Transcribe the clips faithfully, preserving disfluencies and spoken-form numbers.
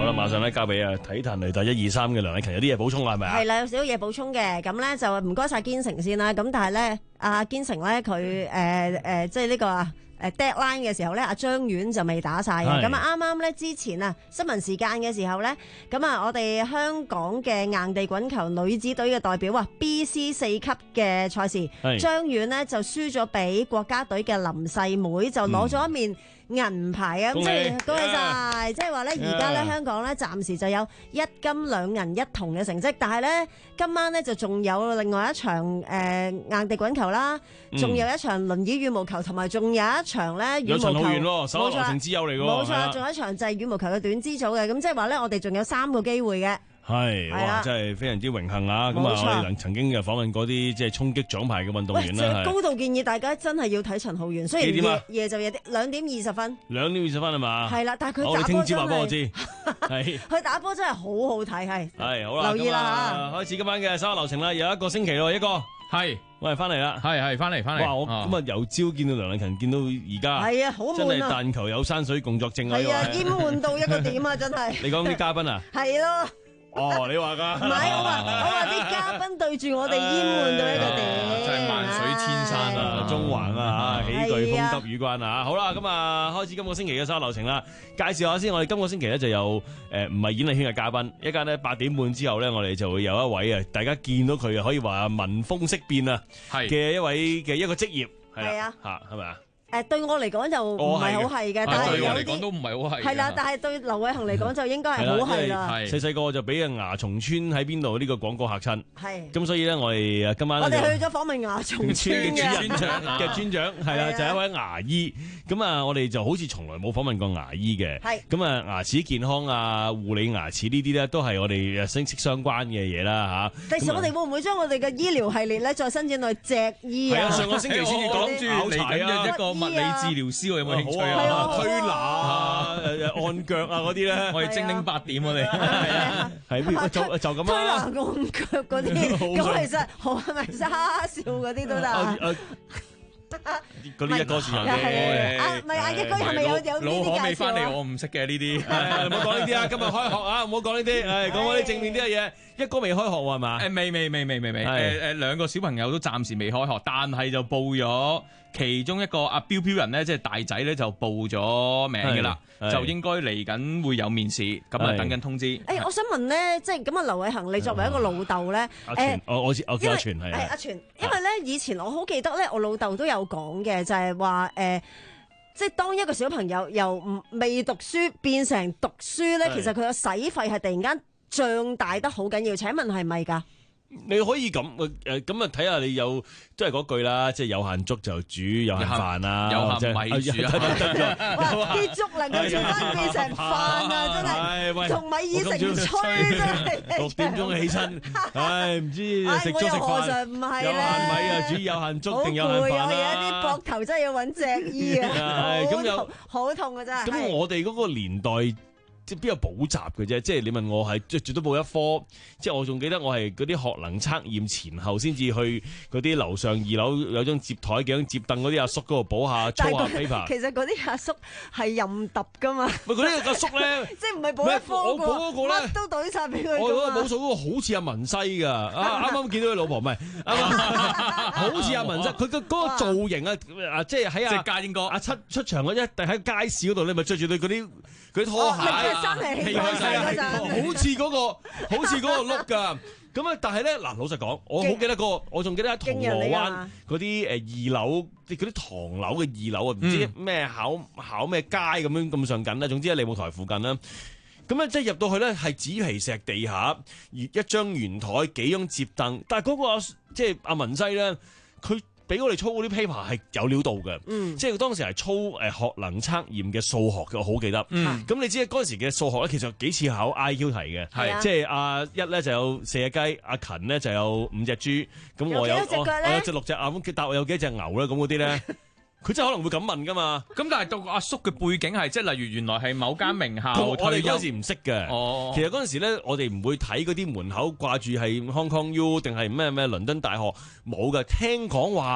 好啦，馬上咧交俾啊體壇雷達一二三嘅梁禮勤，有啲嘢補充啦，係咪啊？ 係啦，有少少嘢補充嘅，咁咧就唔該晒堅成先啦。咁但係咧，阿堅成咧佢誒誒，即係呢個啊。誒 deadline 嘅時候咧，阿張婉就未打晒嘅。咁啊啱啱咧之前啊新聞時間嘅時候咧，咁啊我哋香港嘅硬地滾球女子隊嘅代表啊 B C 四級嘅賽事，張婉呢就輸咗俾國家隊嘅林世妹，就攞咗一面銀牌啊！咁即係恭喜晒，即係話咧而家咧香港咧暫時就有一金兩銀一銅嘅成績，但係咧今晚咧就仲有另外一場誒、呃、硬地滾球啦，仲有一場輪椅羽毛球，同埋仲有一場咧羽毛球，有陳浩源喎， 手球成之友嚟㗎喎， 冇錯，仲有一場就係羽毛球嘅短支組嘅，咁即係話咧我哋仲有三個機會嘅。 係，哇！真係非常之榮幸啊！咁啊，我哋能曾經嘅訪問嗰啲即係衝擊獎牌嘅運動員啦。 高度建議大家真係要睇陳浩源，雖然夜夜就夜啲，兩點二十分。兩點二十分係嘛？係啦，但係佢打波真係。我哋聽朝話俾我知。係。佢打波真係好好睇，係。係好啦，留意啦嚇。開始今晚嘅稍後流程啦，有一個星期咯，一個係，喂，翻嚟啦，係係翻嚟翻嚟。哇！我咁啊由朝見到梁禮勤，見到而家。係啊，好悶啊！真係但求有山水共作證啊！係啊，厭悶到一個點啊！真係。你講啲嘉賓啊？係咯。哦，你話噶？唔係，我話我話啲嘉賓對住我哋淹悶到一個點， 真係萬水千山啊，中環啊嚇，喜劇風急雨關啊！好啦，咁啊開始今個星期嘅稍後流程啦。介紹下先，我哋今個星期咧就有誒唔係演藝圈嘅嘉賓，一間呢八點半之後咧，我哋就會有一位啊，大家見到佢啊可以話聞風色變啊嘅一位嘅一個職業係啊嚇係咪啊？誒對我嚟講就唔係好係嘅，但係對我嚟講都唔係好係。係啦，但係對劉偉恒嚟講就應該係好係啦。細細個就俾個牙蟲村喺邊度呢個廣告嚇親。係。咁所以咧，我哋今晚我哋去咗訪問牙蟲村嘅村長嘅村長係啦，就係一位牙醫。咁啊，我哋就好似從來冇訪問過牙醫嘅。係。咁啊，牙齒健康啊，護理牙齒呢啲咧，都係我哋息息相關嘅嘢啦嚇。第時我哋會唔會將我哋嘅醫療系列咧，再伸展到脊醫啊？係啊，上個星期先至講住嚟緊嘅一個物理治療師，我有冇興趣啊？推拿啊、按腳啊嗰啲咧，我哋精靈八點我哋係係就就咁啊！推拿按腳嗰啲，咁其實好係咪沙笑嗰啲都得？嗰啲一哥算有嘅，啊唔係啊，一哥係咪有有呢啲介紹？老可未翻嚟，我唔識嘅呢啲，唔好講呢啲啊！今日開學啊，唔好講呢啲，誒講嗰啲正面啲嘅嘢。一哥未開學喎係嘛？誒未未未未未未，誒誒兩個小朋友都暫時未開學，但係就報咗其中一個阿標標人咧，即係大仔咧就報咗名嘅啦，就應該嚟緊會有面試，咁啊等緊通知。誒，我想問咧，即係咁啊，劉偉恒，你作為一個老豆咧，誒，我我我叫阿全係啊，阿全，因為咧以前我好記得咧，我老豆都有講嘅，就係話誒，即係當一個小朋友由唔未讀書變成讀書咧，其實佢個使費係突然間脹大得好緊要，請問係咪㗎？你可以咁誒咁啊，睇下你有都係嗰句啦，即係有限粥就煮有限飯啊，有限米煮啊，啲粥能夠轉翻變成飯啊，真係同米已成炊真係。六點鐘起身，唉唔知食粥食飯，有限米啊煮有限粥定有限飯啊？我而家啲膊頭真係要揾脊醫啊，咁又好痛啊真係。咁我哋嗰個年代。即係邊有補習嘅啫？即係你問我係即係最多補一科，即係我仲記得我係嗰啲學能測驗前後先至去嗰啲樓上二樓有張摺台幾張摺凳嗰啲阿叔嗰度補下操下 paper。其實嗰啲阿叔係任揼㗎嘛。喂，嗰啲阿叔咧，即係唔係補一科我補嗰個咧，乜都懟晒俾佢。我嗰個補數嗰個好似阿文西㗎，啊啱啱見到佢老婆唔係，好似阿文西，佢個嗰個造型啊啊，即係喺阿家英哥阿七出場嗰一，定喺街市嗰度，你咪着住對嗰啲嗰啲拖鞋。真係氣開晒嗰陣，好似嗰個，好似嗰個碌㗎。咁啊，但係咧，嗱，老實講，我好記得嗰個，我仲記得喺銅鑼灣嗰啲誒二樓，即係嗰啲唐樓嘅二樓啊，唔知咩考考咩街咁樣咁上緊啦。總之喺利舞台附近啦。咁咧，即係入到去咧，係紙皮石地下，一張圓台，幾張摺凳。但係嗰個即係阿文西咧，佢俾我哋操嗰啲 paper 係有料到嘅，嗯、即係當時係操誒學能測驗嘅數學嘅，我好記得。咁、嗯、你知嗰陣時嘅數學咧，其實幾次考 I Q 題嘅，係即係阿一咧就有四隻雞，阿勤咧就有五隻豬，咁我有我我有隻六隻啊，咁答我有幾隻牛咧，咁嗰啲咧。佢真係可能會咁問噶嘛？咁但係到阿叔嘅背景係即係例如原來係某間名校，我哋嗰陣時唔識嘅。哦，其實嗰陣時咧，我哋唔會睇嗰啲門口掛住係 Hong Kong U 定係咩咩倫敦大學冇嘅。聽講話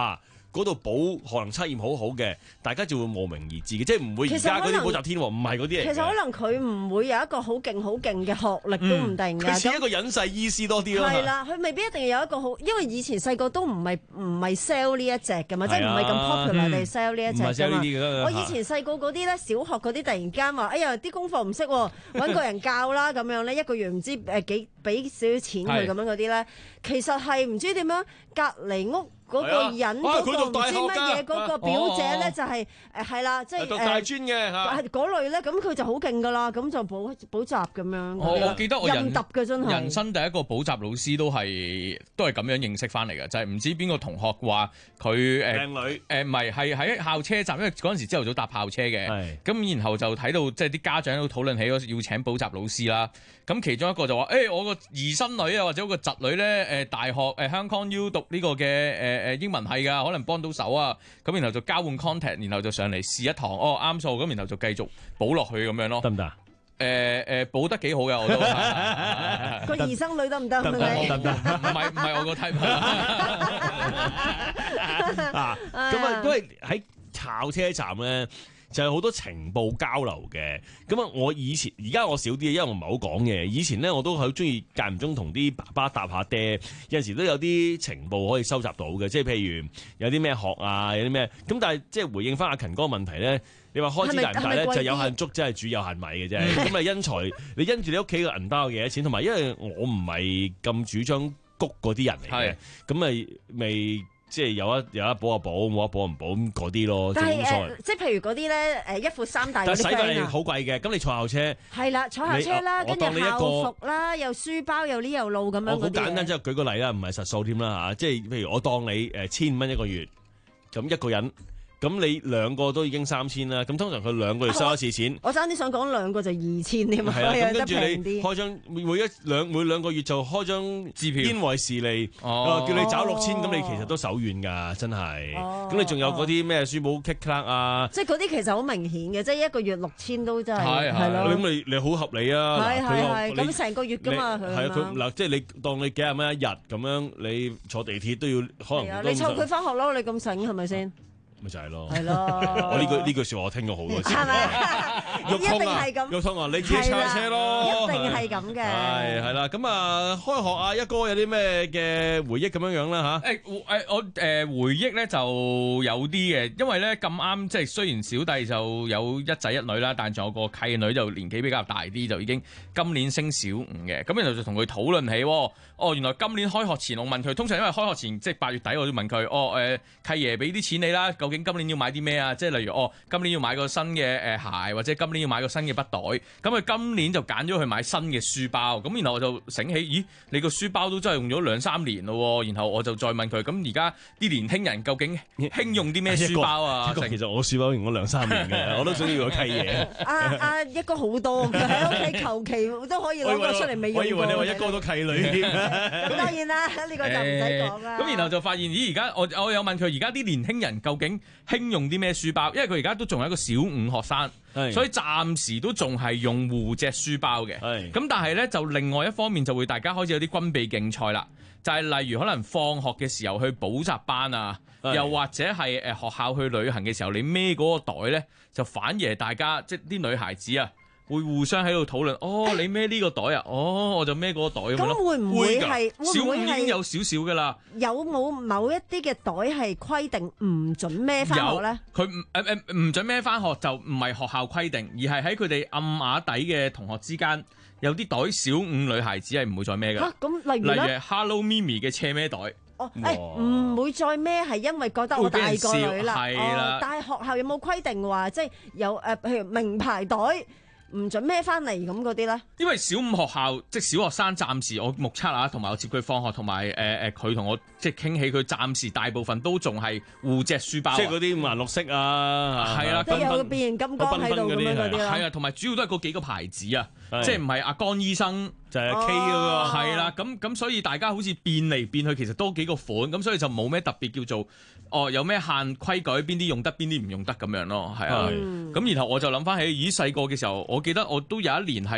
嗰度補可能測驗好好嘅，大家就會慕名而至嘅，即係唔會而家嗰啲補習天王唔係嗰啲嚟嘅。 其實可能佢唔會有一個好勁好勁嘅學歷都唔定㗎。 佢似、嗯、一個隱世醫師多啲咯。 係啦，佢未必一定有一個好，因為以前細個都唔係唔係 sell 呢一隻㗎嘛，即係唔係咁 popular 地 sell 呢一隻㗎嘛。我以前細個嗰啲咧，小學嗰啲突然間話，哎呀啲功課唔識，揾個人教啦咁樣咧，一個月唔知誒幾俾少少錢佢咁樣嗰啲咧，其實係唔知點樣隔離屋。嗰個人嗰個唔知乜嘢嗰個表姐咧就係誒係啦，即係讀大專嘅嚇， 嗰類咧，咁佢就好勁噶啦，咁就補補習咁樣。 我我記得我人嘅真係人生第一個補習老師都係都係咁樣認識翻嚟嘅，就係唔知邊個同學話佢誒靚女誒唔係係喺校車站，因為嗰陣時朝頭早搭校車嘅，咁然後就睇到即係啲家長喺度討論起要請補習老師啦。咁其中一個就話誒我個兒孫女啊或者我個侄女咧誒大學誒香港 U 讀呢個嘅誒誒英文系㗎，可能幫到手啊。咁然後就交換 contact， 然後就上嚟試一堂，哦啱數，咁然後就繼續補落去咁樣咯。 得唔得？ 誒誒補得幾好嘅我都。 個兒生女得唔得？ 得唔得？唔係唔係我個 type。 啊，咁啊，因為喺校車站咧。就係好多情報交流嘅，咁啊我以前而家我少啲，因為我唔係好講嘅。以前咧我都好中意間唔中同啲爸爸搭下爹，有陣時都有啲情報可以收集到嘅，即係譬如有啲咩學啊，有啲咩咁。但係即係回應翻阿勤哥個問題咧，你話開支大唔大咧？就有限粥，即係煮有限米嘅啫。咁啊因財，你因住你屋企嘅銀包有幾多錢，同埋因為我唔係咁主張谷嗰啲人嚟嘅，咁咪未。即係有一有一補啊補，冇一補唔補咁嗰啲咯。 但係誒，即係譬如嗰啲咧誒，一褲三大嗰啲 friend 啊。但係洗費好貴嘅，咁你坐校車。係啦，坐校車啦，跟住校服啦，又書包又呢又路咁樣嗰啲。我好簡單，即係舉個例啦，唔係實數添啦嚇。即係譬如我當你誒千五蚊一個月，咁一個人。咁你兩個都已經三千啦，咁通常佢兩個月收一次錢。我爭啲想講兩個就二千添啊，咁跟住你開張每一兩每兩個月就開張支票，因為時利，哦、叫你找六千，咁你其實都手軟㗎，真係。咁、哦、你仲有嗰啲咩書簿 kick 啊？即係嗰啲其實好明顯嘅，即係一個月六千都真係係咯。咁你你好合理啊？係係係，咁成個月㗎嘛佢。係啊，佢嗱即係你當你幾廿蚊一日咁樣，你坐地鐵都要可能。你湊佢翻學咯，你咁醒係咪先？咪就係咯，係咯。我呢句呢句説話我聽過好多次，係咪？一定係咁。玉通啊，你自己踩車咯，一定係咁嘅。係係啦，咁啊，開學啊，一哥有啲咩嘅回憶咁樣樣啦嚇？誒誒，我誒回憶咧就有啲嘅，因為咧咁啱，即係雖然小弟就有一仔一女啦，但仲有個契女就年紀比較大啲，就已經今年升小五嘅。咁然後就同佢討論起，哦，原來今年開學前我問佢，通常因為開學前即係八月底我都問佢，哦誒契爺俾啲錢你啦。究竟今年要買啲咩啊？即係例如哦，今年要買個新嘅誒鞋，或者今年要買個新嘅筆袋。咁佢今年就揀咗去買新嘅書包。咁然後我就醒起，咦，你個書包都真係用咗兩三年咯。然後我就再問佢，咁而家啲年輕人究竟興用啲咩書包啊？其實我書包用咗兩三年嘅，我都想要個契爺。阿阿一哥好多嘅喺屋企，求其都可以攞個出嚟未用過。我以為你話一哥都契女添。咁當然啦，呢個就唔使講啦。咁然後就發現，咦，而家我我有問佢，而家啲年輕人究竟興用啲咩書包？因為佢而家都仲係一個小五學生，所以暫時都仲係用護脊書包嘅。咁但係咧，就另外一方面就會大家開始有啲軍備競賽啦，就係、是、例如可能放學嘅時候去補習班啊，又或者係誒學校去旅行嘅時候，你孭嗰個袋咧，就反而係大家即係啲女孩子啊。會互相喺度討論，哦，你孭呢個袋啊，哦，我就孭嗰個袋咁樣咯。咁會唔會係小五已經有少少噶啦？有冇某一啲嘅袋係規定唔準孭翻學咧？佢唔誒誒唔準孭翻學就唔係學校規定，而係喺佢哋暗啞底嘅同學之間，有啲袋小五女孩子係唔會再孭噶。嚇，咁例如咧？例如 Hello Mimi 嘅車孭袋。哦，誒唔會再孭係因為覺得我大個女啦。係啦。但係學校有冇規定話，即係有誒譬如名牌袋？唔準孭翻嚟咁嗰啲咧？因為小五學校即係小學生，暫時我目測啊，同埋我接佢放學，同埋誒誒佢同我即係傾起，佢暫時大部分都仲係護脊書包，即係嗰啲五顏六色啊，係啦，有個變形金剛喺度咁樣嗰啲啦，係啊，同埋主要都係嗰幾個牌子啊，即係唔係阿江醫生就係 K 嗰個，係啦，咁咁所以大家好似變嚟變去，其實都幾個款，咁所以就冇咩特別叫做哦有咩限規矩，邊啲用得，邊啲唔用得咁樣咯，係啊，咁然後我就諗翻起，咦細個嘅時候我。我記得我都有一年係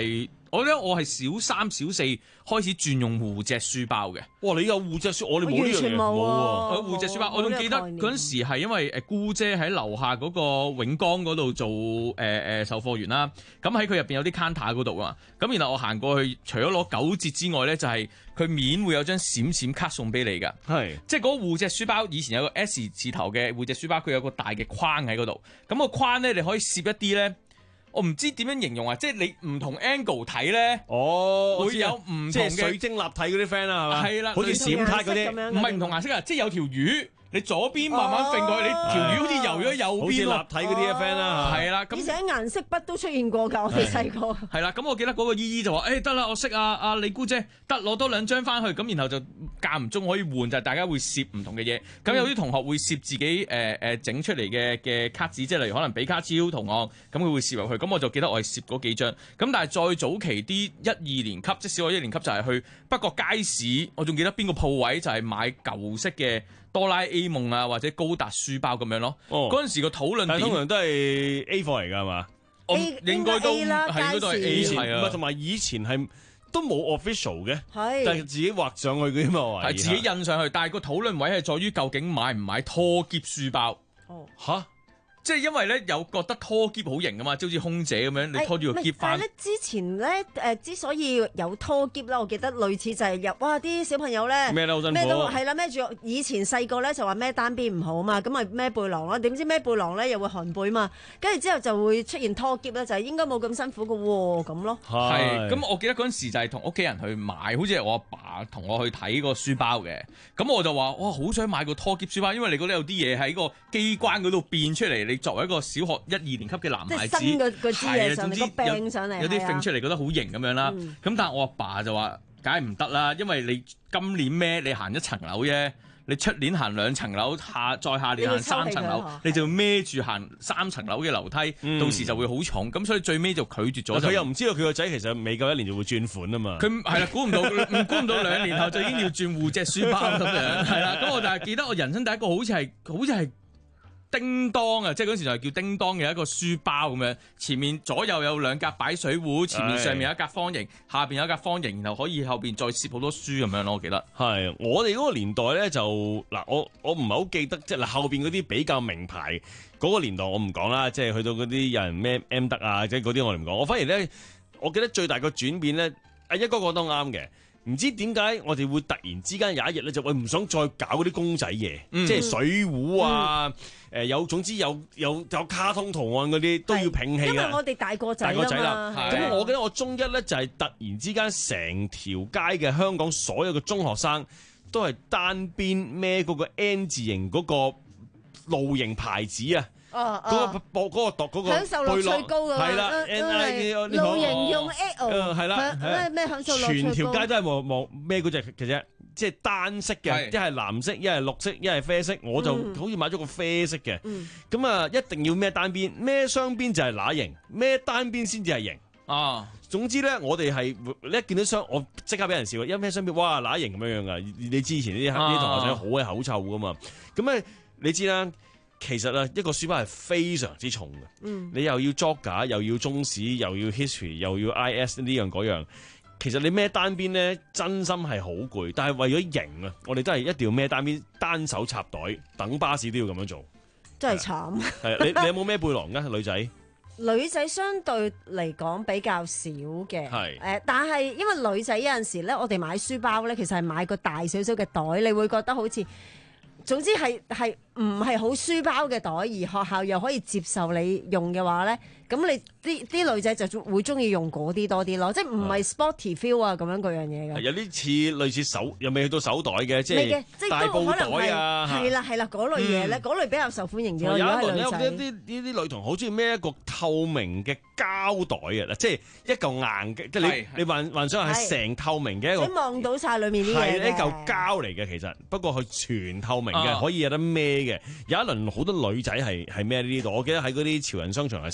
我咧我係小三小四開始轉用護脊書包嘅。 哇！你有護脊書，我哋冇呢樣嘢。 完全冇喎。 我護脊書包，我仲記得嗰陣時係因為誒姑姐喺樓下嗰個永江嗰度做誒誒、呃、售貨員啦。咁喺佢入邊有啲 counter 嗰度啊。咁然後我行過去，除咗攞九折之外咧，就係、是、佢面會有張閃閃卡送俾你㗎。係，即係嗰個護脊書包以前有個 S 字頭嘅護脊書包，佢有個大嘅框喺嗰度。咁、那個框咧，你可以攝一啲咧。我唔知點樣形容啊，即係你唔同 angle 睇咧， 哦， 會有唔同嘅， 即係水晶立體嗰啲 friend 啦，係嘛？係啦，好似閃卡嗰啲， 唔係唔同顏色啊，即係有條魚。你左邊慢慢揈過去，你條魚好似游咗右邊，好似立體嗰啲 friend 啦，係啦。 而且顏色筆都出現過㗎，我哋細個。 係啦，咁我記得嗰個姨姨就話：誒得啦，我識啊，阿李姑姐，得攞多兩張翻去，咁然後就間唔中可以換，就係大家會攝唔同嘅嘢。咁有啲同學會攝自己誒誒整出嚟嘅嘅卡紙，即係例如可能比卡超同學，咁佢會攝入去。咁我就記得我係攝嗰幾張。咁但係再早期啲一二年級，即係小學一年級就係去北角街市，我仲記得邊個鋪位就係買舊式嘅哆啦 A 夢啊，或者高達書包咁樣咯。嗰陣、哦、時個討論點通常都係 A 貨嚟㗎係嘛？ 我應該都係應該都係 A 係啊。 同埋以前係都冇 official 嘅， 係但係自己畫上去嗰啲嘛， 係自己印上去。但係個討論位係在於究竟買唔買拖篋書包？ 哦， 嚇！ 即係因為咧有覺得拖篋好型噶嘛，即好似空姐咁樣，你拖住個篋翻。 但係咧之前咧誒、呃，之所以有拖篋啦，我記得類似就係入哇啲小朋友咧孭得好辛苦， 孭到係啦，孭住以前細個咧就話孭單邊唔好嘛，咁咪孭背囊咯。點知孭背囊咧又會寒背嘛，跟住之後就會出現拖篋咧，就係、是、應該冇咁辛苦嘅喎咁咯。 係，咁我記得嗰陣時就係同屋企人去買，好似係我阿爸同我去睇個書包嘅。咁我就話哇，好想買個拖篋書包，因為你覺得有啲嘢喺個機關嗰度變出嚟。你作為一個小學一二年級嘅男孩子， 係啊，總之有掟上嚟， 有啲揈出嚟覺得好型咁樣啦。咁、嗯、但係我阿爸就話，梗係唔得啦，因為你今年孭你行一層樓啫，你出年行兩層樓，下再下年行三層樓，你就要孭住行三層樓嘅樓梯，嗯、到時就會好重。咁所以最尾就拒絕咗。佢又唔知道佢個仔其實未夠一年就會轉款啊嘛。佢係啦，估唔到，唔估唔到兩年後就已經要轉護脊書包咁樣。係啦，咁我就係記得我人生第一個好似係，好似係。叮當啊，即係嗰時就係叫叮當嘅一個書包咁樣，前面左右有兩格擺水壺，前面上面有一格方形，下邊有一格方形，然後可以後邊再攝好多書咁樣咯。我記得係我哋嗰個年代咧，就嗱我我唔係好記得，即係嗱後邊嗰啲比較名牌嗰個年代我唔講啦，即係去到嗰啲有人咩 M 德啊，即係嗰啲我哋唔講。我反而咧，我記得最大個轉變咧，阿一哥講得啱嘅。唔知點解我哋會突然之間有一日咧就喂唔想再搞嗰啲公仔嘢，嗯、即係水壺啊，誒、嗯、有總之有有有卡通圖案嗰啲都要摒棄嘅。因為我哋大個仔大個仔啦，咁我記得我中一咧就係突然之間成條街嘅香港所有嘅中學生都係單邊孭嗰個 N 字形嗰個露營牌子啊！哦，嗰個播嗰個度嗰個享受樂趣高㗎嘛，係啦，N I 露營用 L， 係啦，咩咩享受樂趣高，全條街都係望望咩嗰隻嘅啫，即係單色嘅，一係藍色，一係綠色，一係啡色，我就好似買咗個啡色嘅，咁啊一定要孭單邊，孭雙邊就係乸型，孭單邊先至係型啊。總之咧，我哋係你一見到雙，我即刻俾人笑，一孭雙邊，哇乸型咁樣樣噶。你之前啲啲同學仔好鬼口臭噶嘛，咁咧你知啦。其實啊，一個書包係非常之重嘅，嗯、你又要作架，又要中史，又要 history，又要 I S 呢樣嗰樣。其實你孭單邊咧，真心係好攰。但係為咗型啊，我哋都係一定要孭單邊，單手插袋，等巴士都要咁樣做。真係慘。係你你有冇孭背囊㗎，女仔？女仔相對嚟講比較少嘅，係誒是、呃，但係因為女仔有陣時咧，我哋買書包咧，其實係買個大少少嘅袋，你會覺得好似。總之係係唔係好書包嘅袋，而學校又可以接受你用嘅話咧，咁你啲啲女仔就會中意用嗰啲多啲咯，即係唔係 sporty feel 啊咁樣嗰樣嘢嘅。有啲似類似手，又未去到手袋嘅，即係大布袋啊，係啦係啦嗰類嘢咧，嗰類比較受歡迎啲。有一輪咧，啲啲啲女童好中意孭一個透明嘅膠袋啊，即係一嚿硬嘅，即係你你幻幻想係成透明嘅一個，你望到晒裡面啲嘢嘅，係一嚿膠嚟嘅其實，不過佢全透明嘅，可以有得孭嘅。有一輪好多女仔係係孭呢啲度，我記得喺嗰啲潮人商場係成日見到。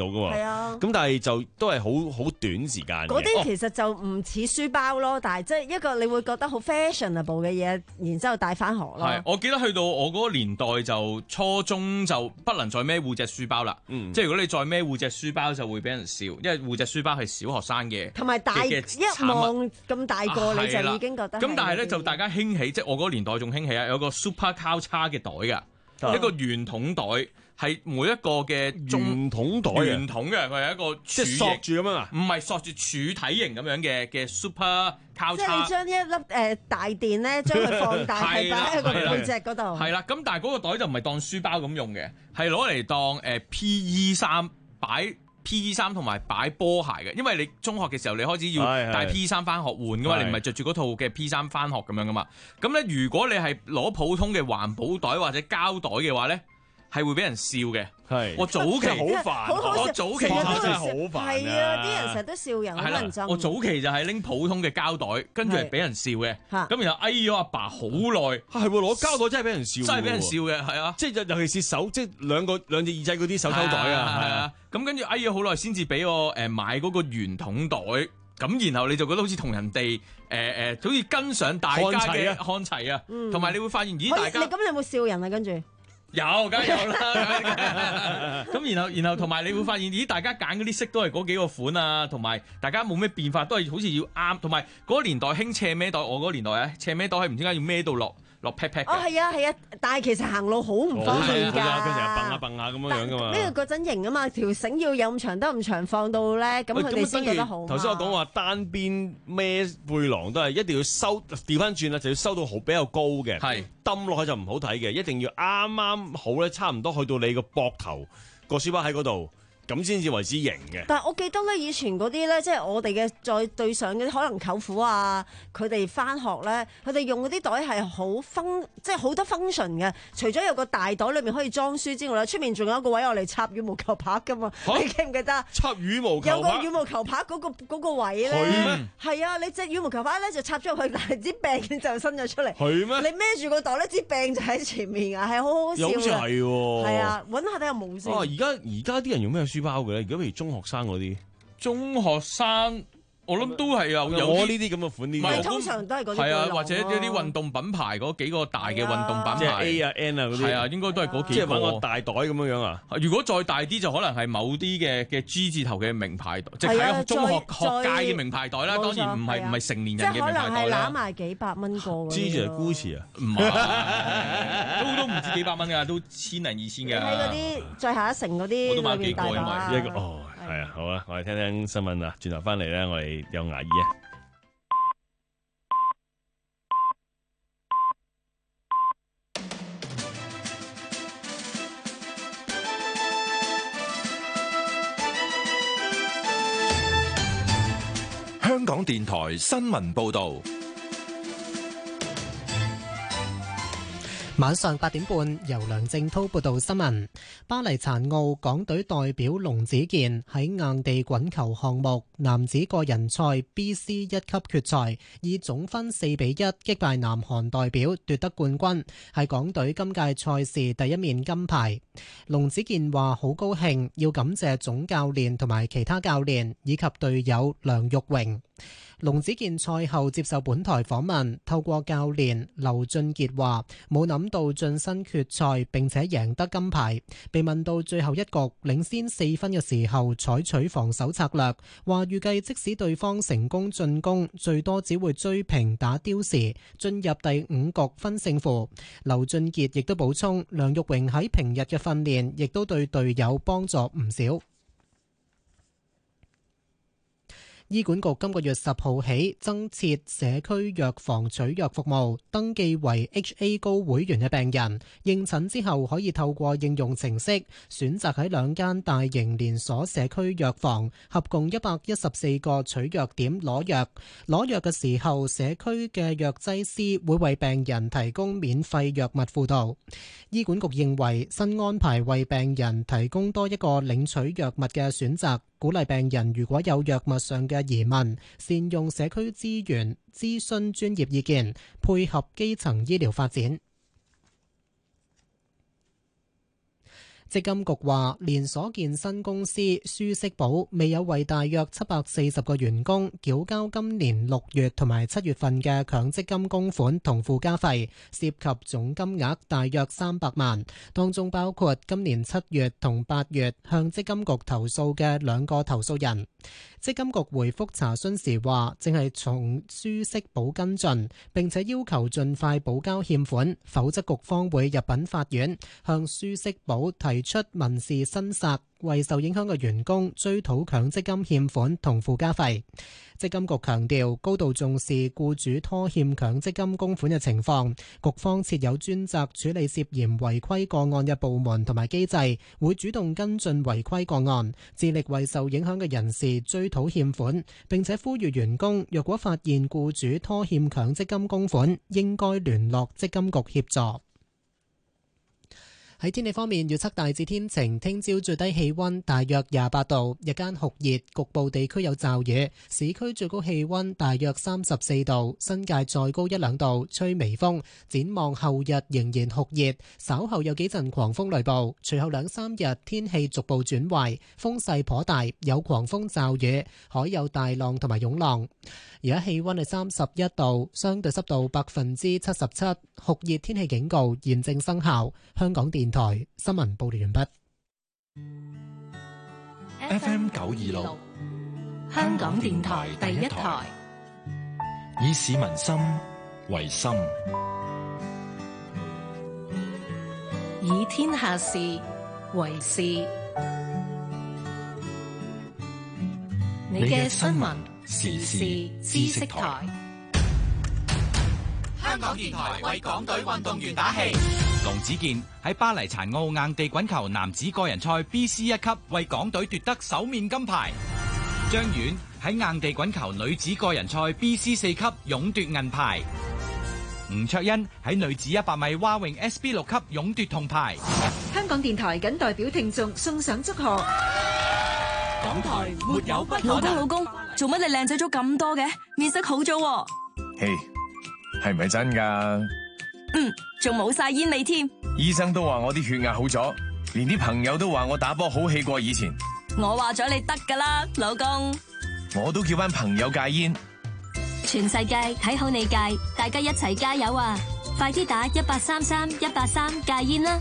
到噶喎。 係啊， 咁但係就都係好好短時間嘅。 嗰啲其實就唔似書包咯，但係即係一個你會覺得好 fashionable 嘅嘢，然之後帶翻學咯。 係，我記得去到我嗰個年代就初中就不能再孭護脊書包啦。 嗯、 即係如果你再孭護脊書包就會俾人笑，因為護脊書包係小學生嘅， 同埋大一望咁大個、啊、你就已經覺得。 咁但係咧就大家興起，即係我嗰個年代仲興起啊，有個 super 交叉嘅袋㗎，嗯、一個圓筒袋。係每一個嘅圓筒袋， 圓筒嘅，佢係一個即係索住咁樣啊？ 唔係索住柱體型咁樣嘅嘅 super 交叉。 即係你將一粒誒大電咧，將佢放大係擺喺個背脊嗰度。 係啦，咁但係嗰個袋就唔係當書包咁用嘅，係攞嚟當誒 P E 衫擺 P E 衫同埋擺波鞋嘅。因為你中學嘅時候你開始要帶 P E 衫翻學換噶嘛，你唔係着住嗰套嘅 P E 衫翻學咁樣噶嘛。咁咧如果你係攞普通嘅環保袋或者膠袋嘅話咧，係會俾人笑嘅， 係我早期好煩， 我早期真係好煩， 係啊！啲人成日都笑人，好人憎。 我早期就係拎普通嘅膠袋，跟住係俾人笑嘅，咁然後哎咗阿爸好耐， 係喎攞膠袋真係俾人笑， 真係俾人笑嘅，係啊！ 即係尤其是手，即係兩個兩隻耳仔嗰啲手抽袋啊，係啊！ 咁跟住哎咗好耐先至俾我誒買嗰個圓筒袋，咁然後你就覺得好似同人哋誒誒，好似跟上大家嘅看齊啊，同埋你會發現咦大家咁你有冇笑人啊？跟住？ 有，梗係有啦。咁然後，然後同埋你會發現，咦？大家揀嗰啲色都係嗰幾個款啊，同埋大家冇咩變化，都係好似要啱。同埋嗰個年代興斜孭袋，我嗰個年代啊，斜孭袋係唔知點解要孭到落落 pat pat 嘅。 哦，係啊，係啊，但係其實行路好唔方便㗎。 佢成日蹦下蹦下咁樣樣㗎嘛。 呢個嗰陣型啊嘛，條繩要有咁長得咁長，放到咧，咁佢哋先覺得好。 頭先我講話單邊孭背囊都係一定要收調翻轉啦，就要收到好比較高嘅。 係。 抌落去就唔好睇嘅，一定要啱啱好咧，差唔多去到你個膊頭個書包喺嗰度，咁先至為之型嘅。 但係我記得咧，以前嗰啲咧，即係我哋嘅再對上嘅，可能舅父啊，佢哋翻學咧，佢哋用嗰啲袋係好 fun，即係好多 function 嘅。除咗有個大袋裏面可以裝書之外咧，出面仲有一個位我嚟插羽毛球拍噶嘛。啊、你記唔記得？ 插羽毛球拍有個羽毛球拍嗰、嗰個嗰個位咧。係咩？係啊，你隻羽毛球拍咧就插咗入去，但係支柄就伸咗出嚟。 係咩？ 你孭住個袋咧，支柄就喺前面啊，係好好笑嘅。 好似係喎。 係啊，揾下睇下冇先。 啊！而家而家啲人用咩書包嘅咧？如果譬如中學生嗰啲， 中學生我諗都係有有呢啲咁嘅款，呢啲通常都係嗰啲。 係啊，或者一啲運動品牌嗰幾個大嘅運動品牌， 即係 A 啊 N 啊嗰啲。 係啊，應該都係嗰幾個。 即係揾個大袋咁樣樣啊！ 如果再大啲，就可能係某啲嘅嘅 G 字頭嘅名牌袋，即係喺中學學界嘅名牌袋啦。當然唔係唔係成年人嘅名牌袋啦。 即係可能係攬埋幾百蚊個。 G 字係 Gucci 啊？ 唔係，都都唔止幾百蚊㗎，都千零二千㗎。 喺嗰啲最下一城嗰啲， 我都買幾個，因為一個哦。係啊，好啊，我哋聽聽新聞啊，轉頭翻嚟咧，我哋有牙醫啊。 香港電台新聞報道。 晚上八點半，由梁正滔報道新聞。巴黎殘奧港隊代表龍子健喺硬地滾球項目男子個人賽 B C 一級決賽，以總分四比一擊敗南韓代表奪得冠軍，係港隊今屆賽事第一面金牌。龍子健話好高興，要感謝總教練同埋其他教練以及隊友梁玉榮。龍子健賽後接受本台訪問，透過教練劉俊傑話冇諗到晉身決賽並且贏得金牌。被問到最後一局領先四分嘅時候採取防守策略，話預計即使對方成功進攻，最多只會追平打刁時，進入第五局分勝負。劉俊傑亦都補充，梁玉榮喺平日嘅訓練亦都對隊友幫助唔少。醫管局今個月十號起增設社區藥房取藥服務，登記為 H A 高會員嘅病人，應診之後可以透過應用程式選擇喺兩間大型連鎖社區藥房，合共一百一十四個取藥點攞藥。攞藥嘅時候，社區嘅藥劑師會為病人提供免費藥物輔導。醫管局認為新安排為病人提供多一個領取藥物嘅選擇，鼓勵病人如果有藥物上嘅疑問，善用社區資源諮詢專業意見，配合基層醫療發展。 積金局話，連鎖健身公司舒適寶未有為大約七百四十個員工繳交今年六月同埋七月份嘅強積金供款同附加費，涉及總金額大約三百萬，當中包括今年七月同八月向積金局投訴嘅兩個投訴人。積金局回覆查詢時話，正係從舒適寶跟進，並且要求盡快補交欠款，否則局方會入稟法院向舒適寶提出民事申索，為受影響嘅員工追討強積金欠款同附加費。積金局強調，高度重視僱主拖欠強積金供款嘅情況，局方設有專責處理涉嫌違規個案嘅部門同埋機制，會主動跟進違規個案，致力為受影響嘅人士追討欠款，並且呼籲員工若果發現僱主拖欠強積金供款，應該聯絡積金局協助。喺天氣方面，預測大致天晴，聽朝最低氣溫大約廿八度，日間酷熱，局部地區有驟雨，市區最高氣溫大約三十四度，新界再高一兩度，吹微風。展望後日仍然酷熱，稍後有幾陣狂風雷暴，隨後兩三日天氣逐步轉壞，風勢頗大，有狂風驟雨，海有大浪同埋湧浪。而家氣溫係三十一度，相對濕度百分之七十七，酷熱天氣警告現正生效。香港電台新聞報道完畢。 F M 九二六， 香港電台第一台， 以市民心為心， 以天下事為事。你嘅新聞時事知識台， 香港電台為港隊運動員打氣。龍子健喺巴黎殘奧硬地滾球男子個人賽 B C 一級為港隊奪得首面金牌。張遠喺硬地滾球女子個人賽 B C 四級勇奪銀牌。吳卓欣喺女子一百米蛙泳 S B 六級勇奪銅牌。 香港電台謹代表聽眾送上祝賀。 港台沒有不可能。 老公老公，做乜你靚仔咗咁多嘅？面色好咗喎。 嘿，係唔係真噶？ 嗯，仲冇晒煙味添。 醫生都話我啲血壓好咗，連啲朋友都話我打波好氣過以前。 我話咗你得噶啦，老公。 我都叫班朋友戒煙。 全世界睇好你戒，大家一齊加油啊！快啲打一八三三一八三戒煙啦！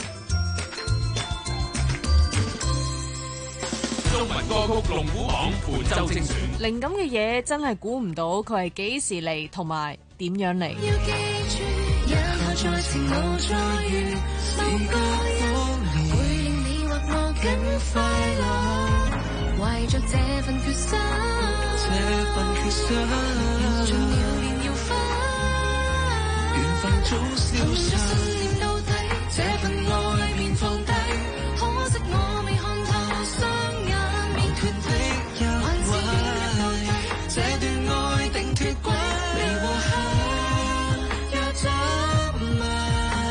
中文歌曲龍虎榜本周精選， 靈感嘅嘢真係估唔到佢係幾時嚟，同埋點樣嚟。 要記住，日後再情無再遇，某個人會令你或我更快樂。懷着這份決心，這份決心，緣盡了便要分，緣分早消失。信念到底，這份愛便放低，可惜我未看透雙眼面決的憂鬱，這段愛定脫軌，你和他又怎麼？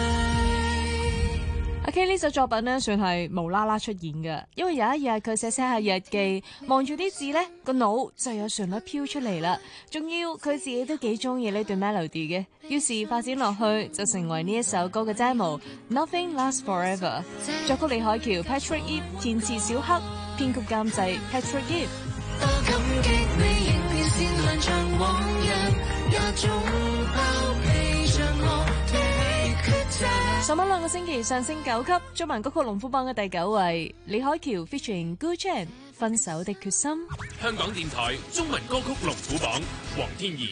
阿 K 呢首作品呢，算係無啦啦出現嘅，因為有一日佢寫寫下日記，望住啲字呢，個腦就有旋律飄出嚟啦。仲要佢自己都幾中意呢段 melody 嘅，於是發展落去就成為呢一首歌嘅 demo。Nothing Lasts Forever， 作曲李海喬 Patrick Eve， 填詞小黑，編曲監製 Patrick Eve。 多感激你，仍然善良像往日，也總包庇着我的抉擇。 上晚兩個星期上升九級，中文歌曲龍虎榜嘅第九位，李海喬 featuring Gu Chen， 分手的決心。 香港電台中文歌曲龍虎榜，黃天怡。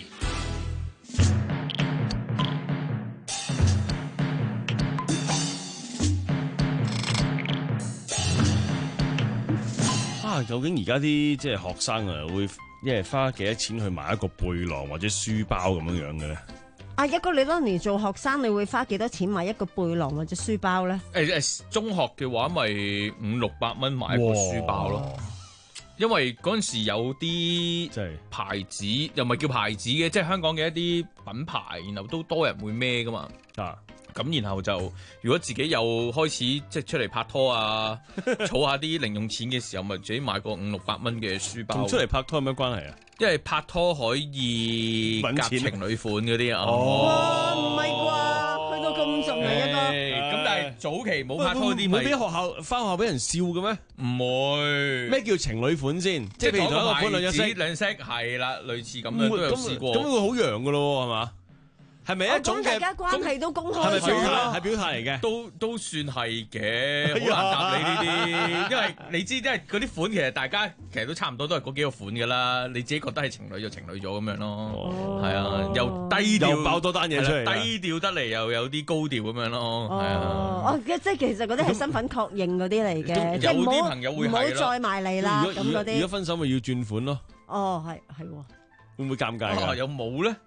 啊，究竟而家啲即係學生啊，會一日花幾多錢去買一個背囊或者書包咁樣樣嘅咧？ 啊，一個你當年做學生，你會花幾多錢買一個背囊或者書包咧？ 誒誒，中學嘅話咪五六百蚊買一個書包咯。因為嗰陣時有啲牌子，又唔係叫牌子嘅，即係香港嘅一啲品牌，然後都多人會孭噶嘛。啊，咁然後就如果自己又開始即係出嚟拍拖啊，儲下啲零用錢嘅時候，咪自己買個五六百蚊嘅書包。 同出嚟拍拖有咩關係啊？ 因為拍拖可以夾情侶款嗰啲啊。 哇，唔係啩？去到咁盡嚟一個。 咁但係早期冇拍拖啲咪會俾學校翻學校俾人笑嘅咩？ 唔會。 咩叫情侶款先？即係譬如同一個款兩隻色兩色係啦，類似咁樣都有試過。 咁會好揚噶咯，係嘛？係咪一種嘅？ 大家關係都公開係咪表態？ 係係表態嚟嘅， 都都算係嘅，好難答你呢啲，因為你知，因為嗰啲款其實大家其實都差唔多，都係嗰幾個款噶啦。你自己覺得係情侶就情侶咗咁樣咯，係啊，又低調又爆多單嘢出嚟， 低調得嚟又有啲高調咁樣咯，係啊。 哦，即係其實嗰啲係身份確認嗰啲嚟嘅，即係有啲朋友會係唔好再埋嚟啦咁嗰啲。 如果分手咪要轉款咯。 哦，係係喎。 會唔會尷尬㗎？ 有冇咧？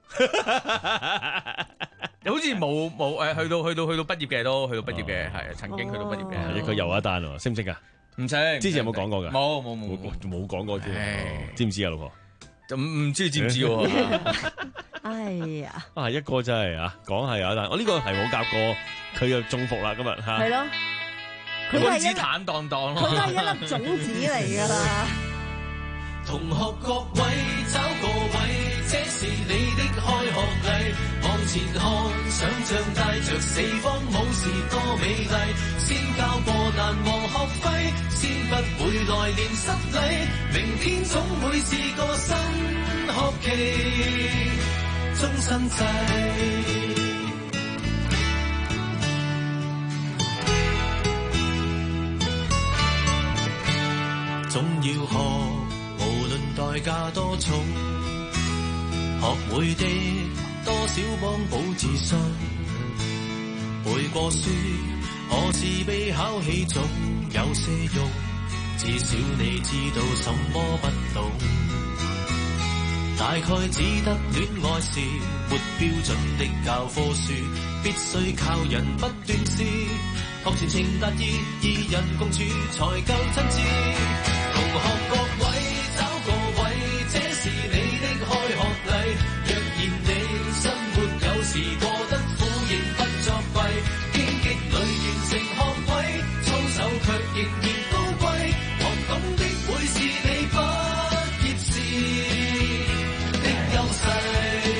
好似冇冇誒，去到去到去到畢業嘅都去到畢業嘅，係曾經去到畢業嘅。 佢又一單喎，識唔識㗎？ 唔識。 之前有冇講過㗎？ 冇冇冇冇講過添。知唔知啊，老婆？ 就唔知知唔知喎？ 哎呀！ 啊，一個真係啊，講係有一單。我呢個係冇夾過，佢又中伏啦今日嚇。 係咯。佢係一坦蕩蕩咯。 佢都係一粒種子嚟㗎啦。 同學各位找個位，這是你的開學禮。往前看，想像帶着四方武士多美麗。先交過難忘學費，先不會來年失禮。明天總會是個新學期，終身制。總要學。無論代價多重，學會的多少幫補自信。背過書，何時被考起總有些用，至少你知道什麼不懂。大概只得戀愛是沒標準的教科書，必須靠人不斷試，學前情達意，二人共處才夠真摯。同學各位找個位，這是你的開學禮。若然你生活有時過得苦，仍不作廢。荊棘裏完成學位，操守卻仍然高貴。學懂的會是你畢業時的優勢。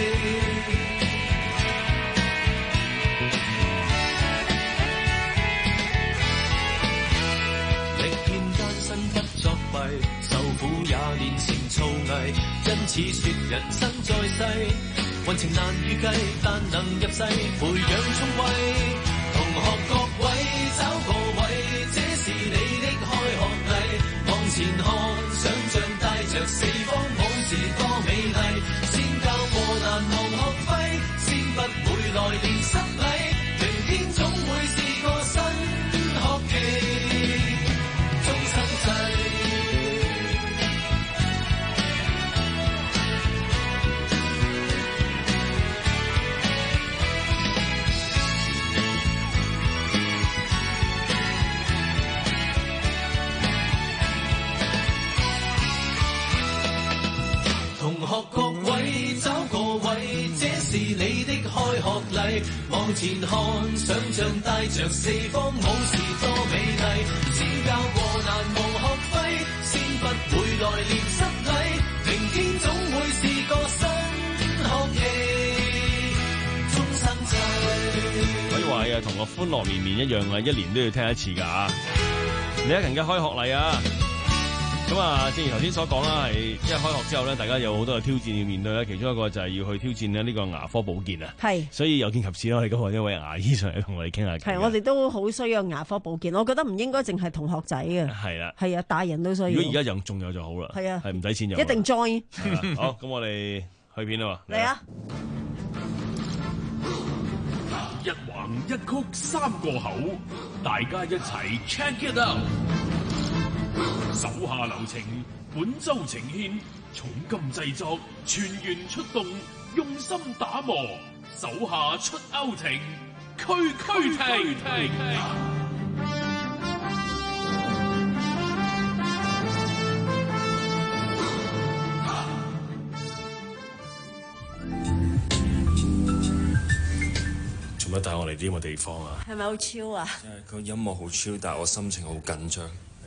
歷遍艱辛不作弊，受苦也練成造詣。因此說人生在世，運程難預計，但能入世培養聰慧。同學各位找個位，這是你的開學禮。往前看，想像帶着四方武士多美麗。先交過難忘學費，先不會來年失禮。明天總會是個新學期，終身制。同學各位找個位，這是你的開學禮。往前看，想像帶着四方武士多美麗。先交過難忘學費，先不會來年失禮。明天總會是個新學期，終身制。 可以話係啊，同個歡樂年年一樣啊，一年都要聽一次㗎。李克勤嘅開學禮啊！咁啊，正如頭先所講啦，係即係開學之後咧，大家有好多嘅挑戰要面對啦。其中一個就係要去挑戰咧呢個牙科保健啊。係，所以有見及此啦，我哋今日一位牙醫上嚟同我哋傾下。 係，我哋都好需要牙科保健。我覺得唔應該淨係同學仔嘅。係啦，係啊，大人都需要。 如果而家仲仲有就好啦。係啊，係唔使錢就好。 一定 join。 好，咁我哋去片啦喎。嚟啊！ 一橫一曲三個口，大家一齊 check it out。手下留情，本周呈獻重金製作，全員出動，用心打磨，手下出歐情，區區停。 做乜帶我嚟啲咁嘅地方啊？ 係咪好超啊？ 個音樂好超，但係我心情好緊張。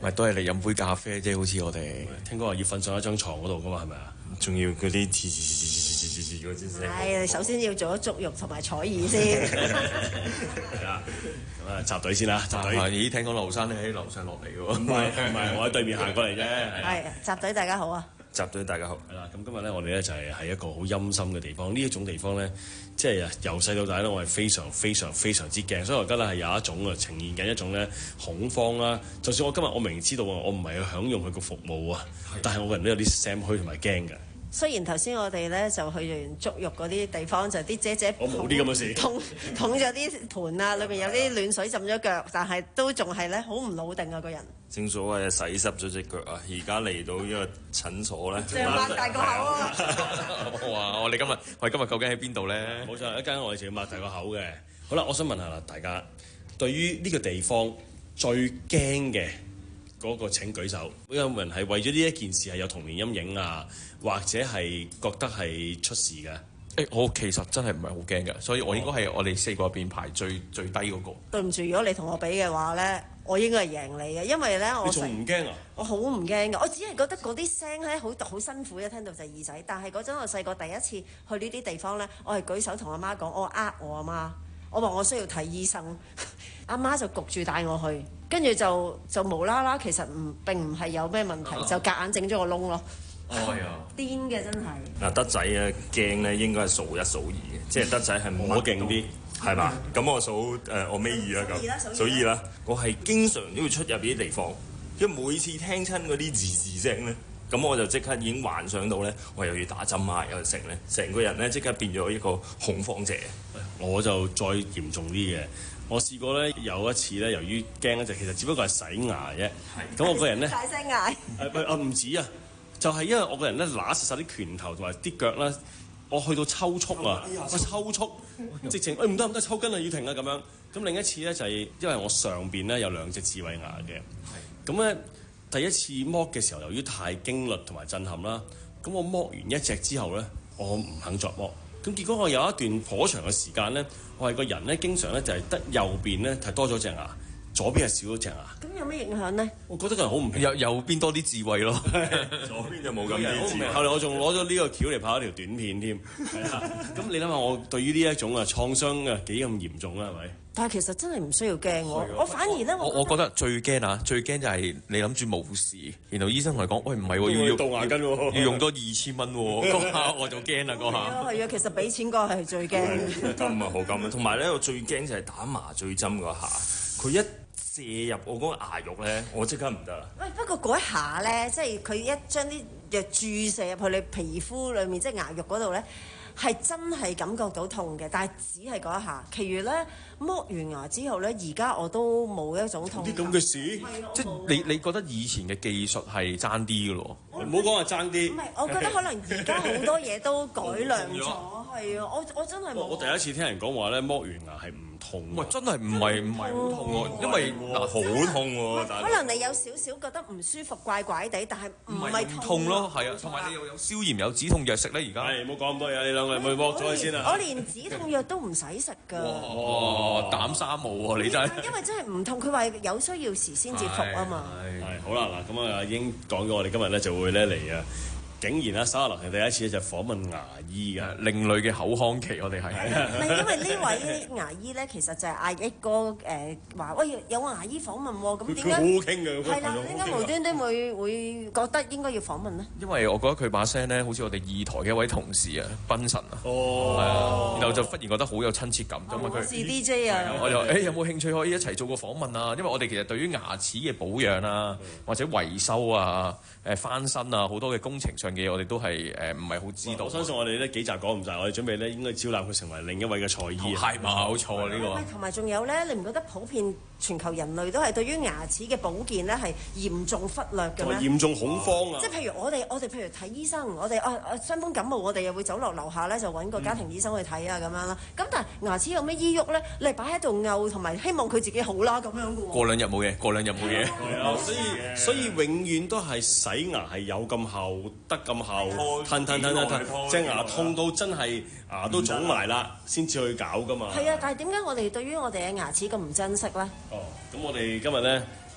咪都係嚟飲杯咖啡啫，好似我哋。 聽講話要瞓上一張床嗰度噶嘛，係咪啊？ 仲要嗰啲吱吱吱吱吱吱吱嗰啲聲。 係，首先要做咗足浴同埋彩耳先。 係啊，咁啊集隊先啦，集隊。 咦，聽講劉生你喺樓上落嚟嘅喎？ 唔係唔係，我喺對面行過嚟啫。 係集隊，大家好啊！ 集隊大家好。 係啦，咁今日咧，我哋咧就係喺一個好陰森嘅地方。呢一種地方咧，即係由細到大咧，我係非常非常非常之驚。所以我而家咧係有一種啊，呈現緊一種咧恐慌啦。就算我今日我明知道啊，我唔係去享用佢個服務啊，但係我個人都有啲心虛同埋驚嘅。 雖然頭先我哋咧就去完足浴嗰啲地方，就啲姐姐我冇啲咁嘅事， 捅捅咗啲盆啊，裏邊有啲暖水浸咗腳，但係都仲係咧好唔老定啊個人。 正所謂洗濕咗隻腳啊！而家嚟到呢個診所咧， 仲擘大個口啊！ 哇！我哋今日我哋今日究竟喺邊度咧？ 冇錯，一間我哋就要擘大個口嘅。好啦，我想問下啦，大家對於呢個地方最驚嘅嗰個請舉手。有冇人係為咗呢一件事係有童年陰影啊，或者係覺得係出事嘅？ 誒，我其實真係唔係好驚嘅，所以我應該係我哋四個入邊排最最低嗰個。 對唔住，如果你同我比嘅話咧，我應該係贏你嘅，因為咧我你仲唔驚啊？ 我好唔驚嘅，我只係覺得嗰啲聲咧好好辛苦，一聽到就耳仔。但係嗰陣我細個第一次去呢啲地方咧，我係舉手同阿媽講，我呃我阿媽，我話我需要睇醫生，阿媽就焗住帶我去，跟住就就無啦啦，其實唔並唔係有咩問題，就夾硬整咗個窿咯。 哎呀！ 癲嘅真係。 嗱，德仔啊，驚咧應該係數一數二嘅，即係德仔係我勁啲，係嘛？咁我數誒、呃、我尾二啦咁，數二啦。我係經常都要出入呢啲地方，因為每次聽親嗰啲吱吱聲咧，咁我就即刻已經幻想到咧，我又要打針啊，又成咧，成個人咧即刻變咗一個恐慌者。 我就再嚴重啲嘅，我試過咧有一次咧，由於驚咧就其實只不過係洗牙啫。咁我個人咧大聲嗌。 誒誒唔止啊！就係因為我個人咧揦實晒啲拳頭同埋啲腳啦，我去到抽搐啊！我抽搐，直情誒唔得唔得抽筋啊，要停啊咁樣。咁另一次咧就係因為我上邊咧有兩隻智慧牙嘅，咁咧第一次剝嘅時候，由於太驚慄同埋震撼啦，咁我剝完一隻之後咧，我唔肯再剝。咁結果我有一段頗長嘅時間咧，我係個人咧經常咧就係得右邊咧係多咗隻牙。左邊係少咗隻牙， 咁有咩影響咧？ 我覺得個人好唔平， 右右邊多啲智慧咯， 左邊就冇咁啲智慧。後來我仲攞咗呢個橋嚟拍一條短片添，係啊。咁你諗下，我對於呢一種啊創傷啊幾咁嚴重啦，係咪？ 但係其實真係唔需要驚我，我反而咧， 我我覺得最驚啊，最驚就係你諗住冇事，然後醫生同你講，喂唔係喎，要要杜牙根喎， 要用多二千蚊喎，嗰下我就驚啦嗰下。 係啊係啊，其實俾錢嗰係最驚。 金啊好金啊，同埋咧我最驚就係打麻醉針嗰下，佢一射入我嗰個牙肉咧，我即刻唔得啦。喂， 不過嗰一下咧，即係佢一將啲藥注射入去你皮膚裏面，即係牙肉嗰度咧，係真係感覺到痛嘅，但係只係嗰一下。其餘咧剝完牙之後咧，而家我都冇一種痛。 啲咁嘅事， 即係你你覺得以前嘅技術係爭啲嘅咯？ 唔好講話爭啲。 唔係，我覺得可能而家好多嘢都改良咗。係啊，我我真係冇。 我第一次聽人講話咧，剝完牙係唔痛。 喂，真係唔係唔係好痛喎，因為嗱好痛喎。 可能你有少少覺得唔舒服、怪怪地，但係唔係痛咯，係啊，同埋你又有消炎有止痛藥食咧，而家。 係，唔好講咁多嘢，你兩個咪剝咗佢先啦。 我連止痛藥都唔使食㗎。 哇！膽沙毛喎，你真係。 因為真係唔痛，佢話有需要時先至服啊嘛。 係好啦，嗱咁啊已經講咗，我哋今日咧就會咧嚟啊。竟然啦，稍下流行第一次咧就訪問牙醫嘅另類嘅口腔期，我哋係。 唔係因為呢位牙醫咧，其實就係阿益哥誒話，喂有牙醫訪問喎，咁點解？ 好好傾嘅， 係啦，點解無端端會會覺得應該要訪問咧？ 因為我覺得佢把聲咧，好似我哋二台嘅一位同事啊，賓神啊， 哦， 係啊，然後就忽然覺得好有親切感，咁啊佢。 是 D J 啊！ 我就誒有冇興趣可以一齊做個訪問啊？因為我哋其實對於牙齒嘅保養啊，或者維修啊、誒翻新啊，好多嘅工程上嘅嘢，我哋都係。誒唔係好知道， 我相信我哋呢幾集講唔晒，我哋準備咧應該招攬佢成為另一位嘅賽醫。 係冇錯啊！呢個同埋仲有咧，你唔覺得普遍全球人類都係對於牙齒嘅保健咧係嚴重忽略嘅咩？ 嚴重恐慌啊！ 即係譬如我哋，我哋譬如睇醫生，我哋啊啊傷風感冒，我哋又會走落樓下咧就揾個家庭醫生去睇啊咁樣啦。咁但係牙齒有咩醫鬱咧？你係擺喺度嘔，同埋希望佢自己好啦咁樣嘅喎。 過兩日冇嘢，過兩日冇嘢。 係啊，所以所以永遠都係洗牙係有咁厚，得咁厚。吞吞吞吞吞，隻牙痛到真係牙都腫埋啦，先至去搞噶嘛。 係啊，但係點解我哋對於我哋嘅牙齒咁唔珍惜咧？ 哦，咁我哋今日咧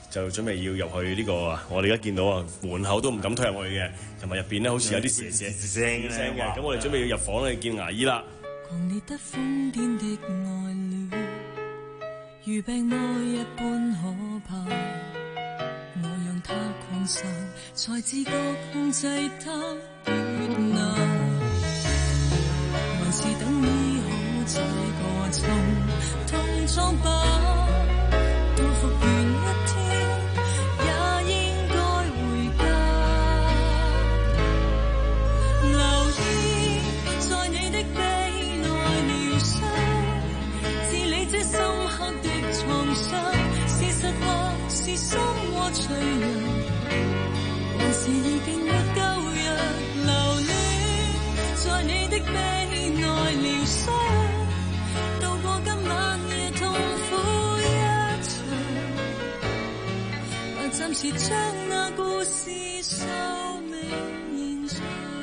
就準備要入去呢個我哋而家見到啊門口都唔敢推入去嘅，同埋入邊咧好似有啲蛇蛇聲嘅。咁我哋準備要入房去見牙醫啦。 狂烈得瘋癲的愛戀，如病魔一般可怕。我讓他狂散，才自覺控制他越難。還是等醫好這個心痛瘡疤，到復原一天也應該回家。留意在你的臂內療傷，治理這深刻的創傷，是實或是心窩脆弱，還是已經沒救藥。留戀在你的臂內療傷，渡過今晚夜痛苦一場，或暫時將那故事壽命延長。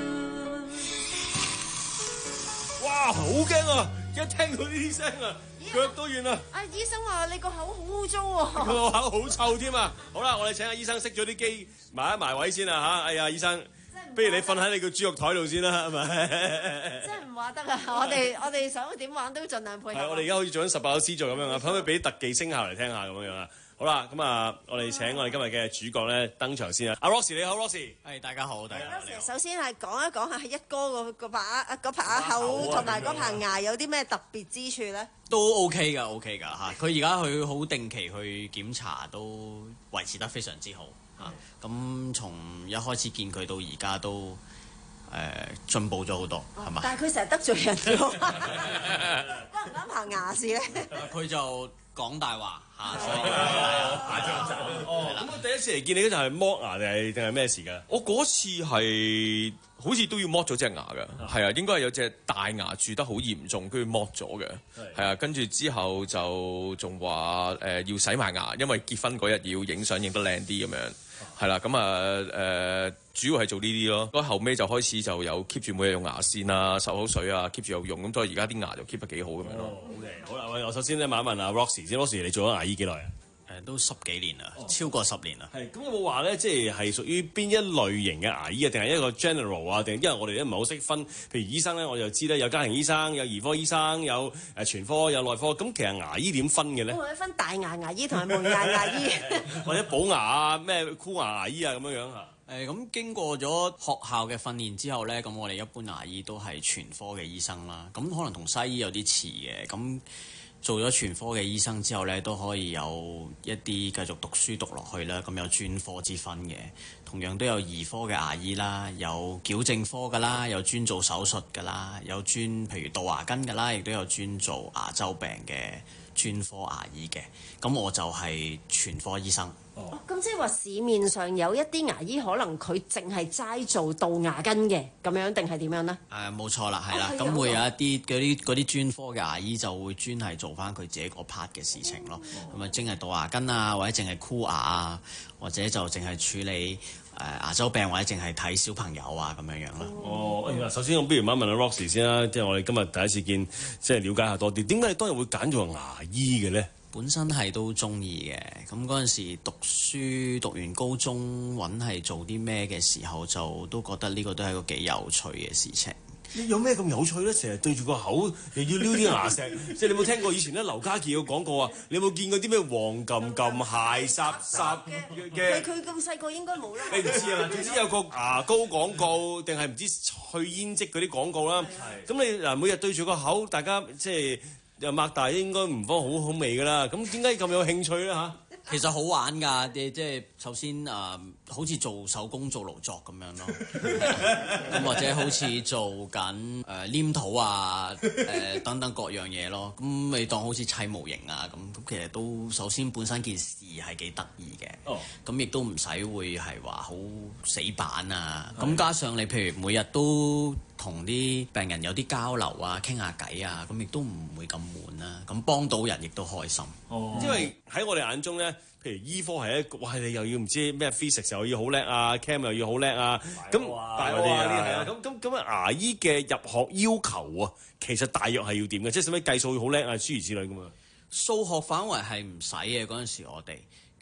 哇，好驚啊！一聽到呢啲聲啊，腳都軟啦。 啊，醫生話你個口好污糟喎。 個口好臭添啊！好啦，我哋請阿醫生熄咗啲機，埋一埋位先啦嚇。哎呀，醫生，不如你瞓喺你個豬肉台度先啦，係咪？ 真係唔話得啊！我哋我哋想點玩都盡量配合。 係，我哋而家好似做緊十八樓 C 座咁樣啊，可唔可以俾特技聲效嚟聽下咁樣啊？好啦，咁啊，我哋請我哋今日嘅主角咧登場先啊！阿 Rossy 你好 ，Rossy。 係，大家好，大家好。 首先係講一講下一哥個個把嗰排口同埋嗰排牙有啲咩特別之處咧？ 都 OK 㗎 ，OK 㗎嚇。佢而家佢好定期去檢查，都維持得非常之好嚇。咁從一開始見佢到而家都誒進步咗好多，係嘛？ 但係佢成日得罪人㗎，關唔關排牙事咧？ 佢就講大話嚇，所以哦，咁我第一次嚟見你嗰陣係剝牙定係定係咩事㗎？ 我嗰次係好似都要剝咗隻牙㗎，係啊，應該係有隻大牙蛀得好嚴重，跟住剝咗嘅，係啊，跟住之後就仲話誒要洗埋牙，因為結婚嗰日要影相影得靚啲咁樣，係啦，咁啊誒主要係做呢啲咯，咁後尾就開始就有 keep 住每日用牙線啊、漱口水啊 keep 住有用，咁所以而家啲牙就 keep 得幾好咁樣咯。 好啦，我首先咧問一問阿 Rossy 先 ，Rossy 你做咗牙醫幾耐啊？ 誒都十幾年啦，超過十年啦。 係咁有冇話咧，即係係屬於邊一類型嘅牙醫啊？定係一個 general 啊？定因為我哋都唔係好識分。譬如醫生咧，我就知咧有家庭醫生、有兒科醫生、有誒全科、有內科。咁其實牙醫點分嘅咧？ 我哋分大牙牙醫同埋門牙牙醫， 或者補牙啊、咩箍牙牙醫啊咁樣樣嚇。 誒咁經過咗學校嘅訓練之後咧，咁我哋一般牙醫都係全科嘅醫生啦。咁可能同西醫有啲似嘅咁。做咗全科嘅醫生之後咧，都可以有一啲繼續讀書讀落去啦。咁有專科之分嘅，同樣都有兒科嘅牙醫啦，有矯正科㗎啦，有專做手術㗎啦，有專譬如杜牙根㗎啦，亦都有專做牙周病嘅專科牙醫嘅。咁我就係全科醫生。 哦，咁即係話市面上有一啲牙醫可能佢淨係齋做杜牙根嘅咁樣，定係點樣呢？ 誒冇錯啦，係啦，咁、 哦、 會有一啲嗰啲嗰啲專科嘅牙醫就會專係做翻佢自己嗰 part 嘅事情咯。咁啊、哦，淨係杜牙根啊，或者淨係箍牙啊，或者就淨係處理誒、呃、牙周病，或者淨係睇小朋友啊咁樣樣啦。 哦，首先我不如問一問阿 Rossy 先啦，即係我哋今日第一次見，即係了解下多啲。點解你當日會揀做牙醫嘅咧？ 本身係都中意嘅，咁嗰陣時讀書讀完高中揾係做啲咩嘅時候，就都覺得呢個都係一個幾有趣嘅事情。 你有咩咁有趣咧？成日對住個口又要撩啲牙石，即係你有冇聽過以前咧劉家傑嘅廣告啊？你有冇見過啲咩黃撳撳鞋霎霎嘅？ 佢佢咁細個應該冇啦。 你唔知啊？總之有個牙膏廣告，定係唔知去煙漬嗰啲廣告啦。咁你嗱每日對住個口，大家即係。又擘大應該唔方好好味㗎啦，咁點解咁有興趣咧嚇？ 其實好玩㗎，即係首先誒、呃，好似做手工做勞作咁樣咯，咁或者好似做緊誒黏土啊誒、呃、等等各樣嘢咯，咁你當好似砌模型啊咁，咁其實都首先本身件事係幾得意嘅，咁亦都唔使會係話好死板啊，咁加上你譬如每日都同啲病人有啲交流啊，傾下偈啊，咁亦都唔會咁悶啦，咁幫到人亦都開心。 哦，因為喺我哋眼中咧，譬如醫科係一個，哇！你又要唔知咩 physics 又要好叻啊 ，chem 又要好叻啊，咁大嗰啲係啊，咁咁咁牙醫嘅入學要求啊，其實大約係要點嘅？即係使唔使計數要好叻啊，諸如此類噶嘛？ 數學範圍係唔使嘅嗰陣時我哋。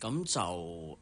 咁就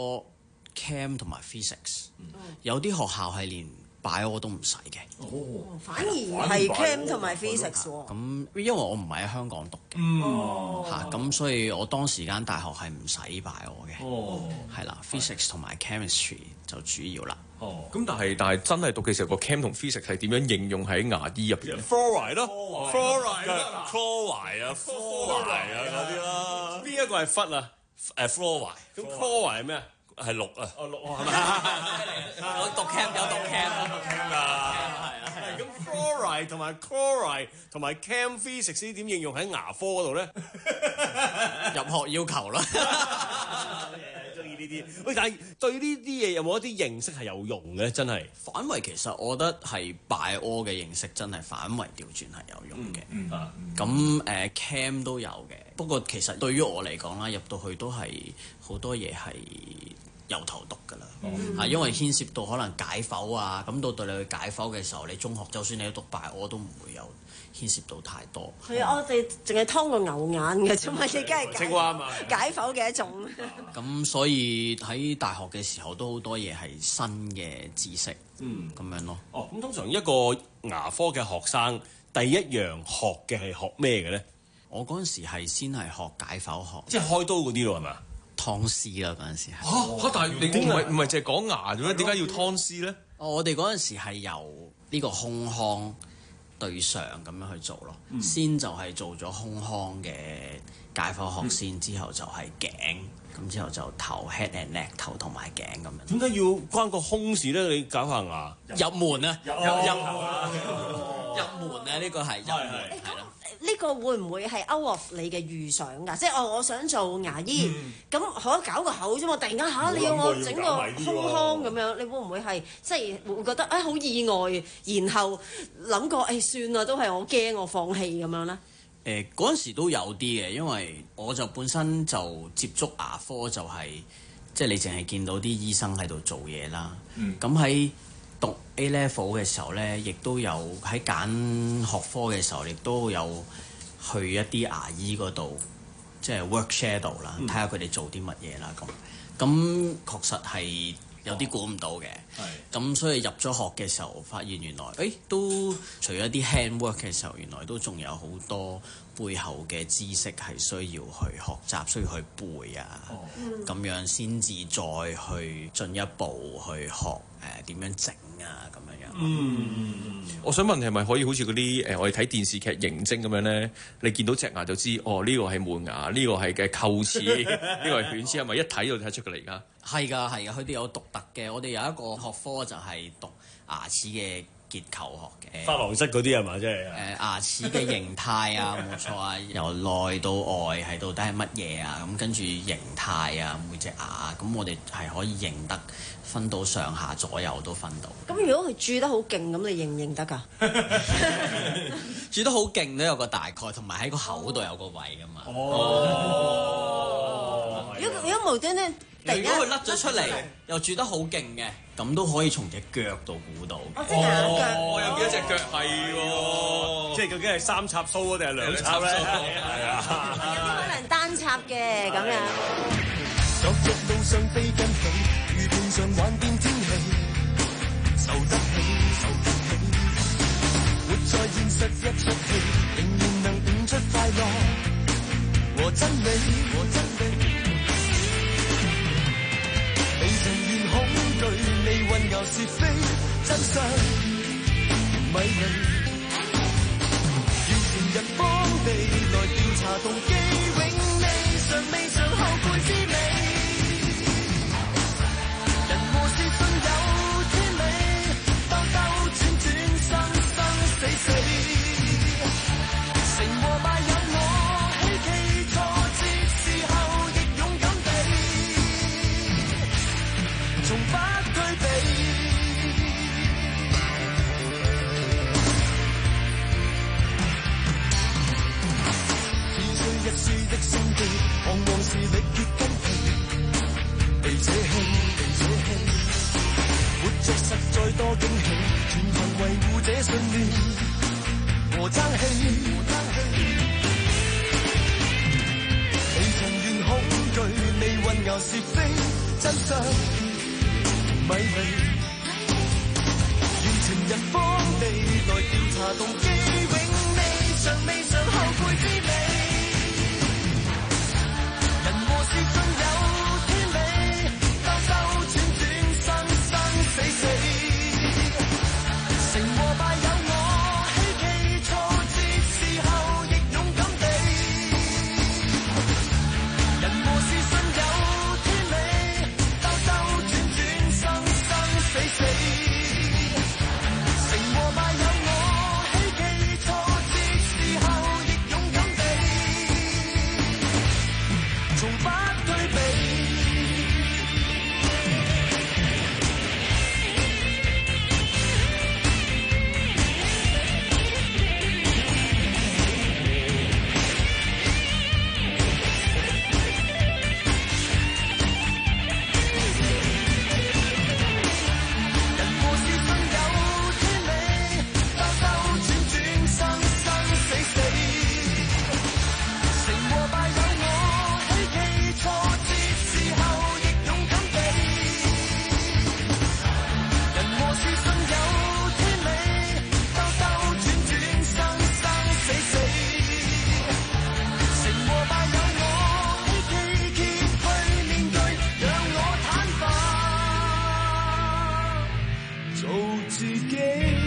bio、chem 同埋 physics，、嗯、有啲學校係連 bio 都唔使嘅。 哦，反而係 chem 同埋 physics 喎。 咁因為我唔係喺香港讀嘅，嚇咁、嗯、所以我當時間大學係唔使 bio 嘅。哦，係啦 ，physics 同埋 chemistry 就主要啦。 哦，咁但係但係真係讀嘅時候，個 chem 同 physics 係點樣應用喺牙醫入邊 ？fluoride 咯 ，fluoride 啊 ，chloride 啊 ，fluoride 啊嗰啲啦。邊一個係氟啊？誒 fluoride。咁 chloride 係咩啊？係氯啊。哦，氯係咪？ 有讀 chem 有讀 chem 讀 chem 㗎。係啊係。咁 fluoride 同埋 chloride 同埋 chem physics 呢點應用喺牙科嗰度咧？ 入學要求啦。 呢啲喂，但係對呢啲嘢有冇一啲認識係有用嘅？真係反為其實我覺得係 bio 嘅認識真係反為調轉係有用嘅。咁誒 chem 都有嘅，不過其實對於我嚟講啦，入到去都係好多嘢係由頭讀㗎啦。啊、嗯，因為牽涉到可能解剖啊，咁到到你去解剖嘅時候，你中學就算你去讀 bio 都唔會有牽涉到太多。 係啊，我哋淨係劏個牛眼嘅啫嘛，你梗係青蛙嘛， 解剖嘅一種。 咁所以喺大學嘅時候都好多嘢係新嘅知識，嗯，咁樣咯。 哦，咁通常一個牙科嘅學生第一樣學嘅係學咩嘅咧？ 我嗰陣時係先係學解剖學， 即係開刀嗰啲咯，係咪？ 劏屍啦嗰陣時係。 嚇嚇！但係你唔係唔係淨係講牙啫咩？點解要劏屍咧？ 哦，我哋嗰陣時係由呢個胸腔對上咁樣去做咯，嗯、先就係做咗胸腔嘅解剖學先，嗯、之後就係頸，咁之後就頭 head and neck 頭同埋頸咁樣。 點解要關個胸事咧？你搞下牙入門啊，入入入門啊，呢、呢個係入門係咯。 呢個會唔會係 out of 你嘅預想㗎？即係我我想做牙醫，咁、嗯、可以搞個口啫嘛。突然間嚇你要我整個胸腔咁樣，你會唔會係即係會覺得誒好、哎、意外？然後諗過誒、哎、算啦，都係我驚我放棄咁樣咧？ 誒嗰陣時都有啲嘅，因為我就本身就接觸牙科就係、是、即係你淨係見到啲醫生喺度做嘢啦。咁喺、嗯讀 A level 嘅時候咧，亦都有喺揀學科嘅時候，亦都有去一啲牙醫嗰度，即係 work shadow 啦，睇下佢哋做啲乜嘢啦。咁咁確實係有啲估唔到嘅。咁、哦、所以入咗學嘅時候，發現原來誒、欸、都除咗啲 handwork 嘅時候，原來都仲有好多背後嘅知識係需要去學習，需要去背啊。咁、哦、樣先至再去進一步去學誒點、呃、樣整啊咁樣樣。嗯， 我想問係咪可以好似嗰啲誒我哋睇電視劇刑偵咁樣咧？你見到隻牙就知哦，呢、這個係門牙，呢、這個係嘅臼齒，呢個係犬齒，係咪一睇就睇出㗎嚟？而家係㗎係㗎，佢哋有獨特嘅。我哋有一個學科就係讀牙齒嘅結構學嘅， 琺瑯質嗰啲係嘛？即係誒牙齒嘅形態啊，冇錯啊，由內到外係到底係乜嘢啊？咁跟住形態啊，每隻牙咁我哋係可以認得，分到上下左右都分到。 咁如果佢蛀得好勁，咁你認唔認得㗎？ 蛀得好勁都有個大概，同埋喺個口度有個位㗎嘛。 哦。如果如果無端端突然間佢甩咗出嚟，又蛀得好勁嘅，咁都可以從隻腳度估到。 哦，即係兩腳。 哦，有幾多隻腳係喎？ 即係究竟係三插須定係兩插咧？係啊。 有啲可能單插嘅咁樣。 昨日路上飛跟起，如平常幻變天氣，受得起，受得起。活在現實一出戲，仍然能悟出快樂和真理，和真理。未曾言恐懼，未混淆是非，真相迷離。要前日幫地來調查動機，永未嘗未嘗後悔之美。人和事信有天理，兜兜轉轉，生生死死。成和敗有我，希冀挫折時候亦勇敢地。從不退避，似水一是非，真相迷離。願情人幫你來調查動機，永未嘗未嘗後悔滋味。人和事信有天理，兜兜轉轉生生死死，成和敗有我希冀，挫折時候亦勇敢地。人和事信有天理，兜兜轉轉生生死死，成和敗有我希冀，挫折時候亦勇敢地，從不退避。人和事信有天理，兜兜轉轉生生死死，成和敗有我希冀，挫折時候亦勇敢地。人和事信有天理，兜兜轉轉生生死死，成和敗有我希冀，揭去面具，讓我坦白做自己。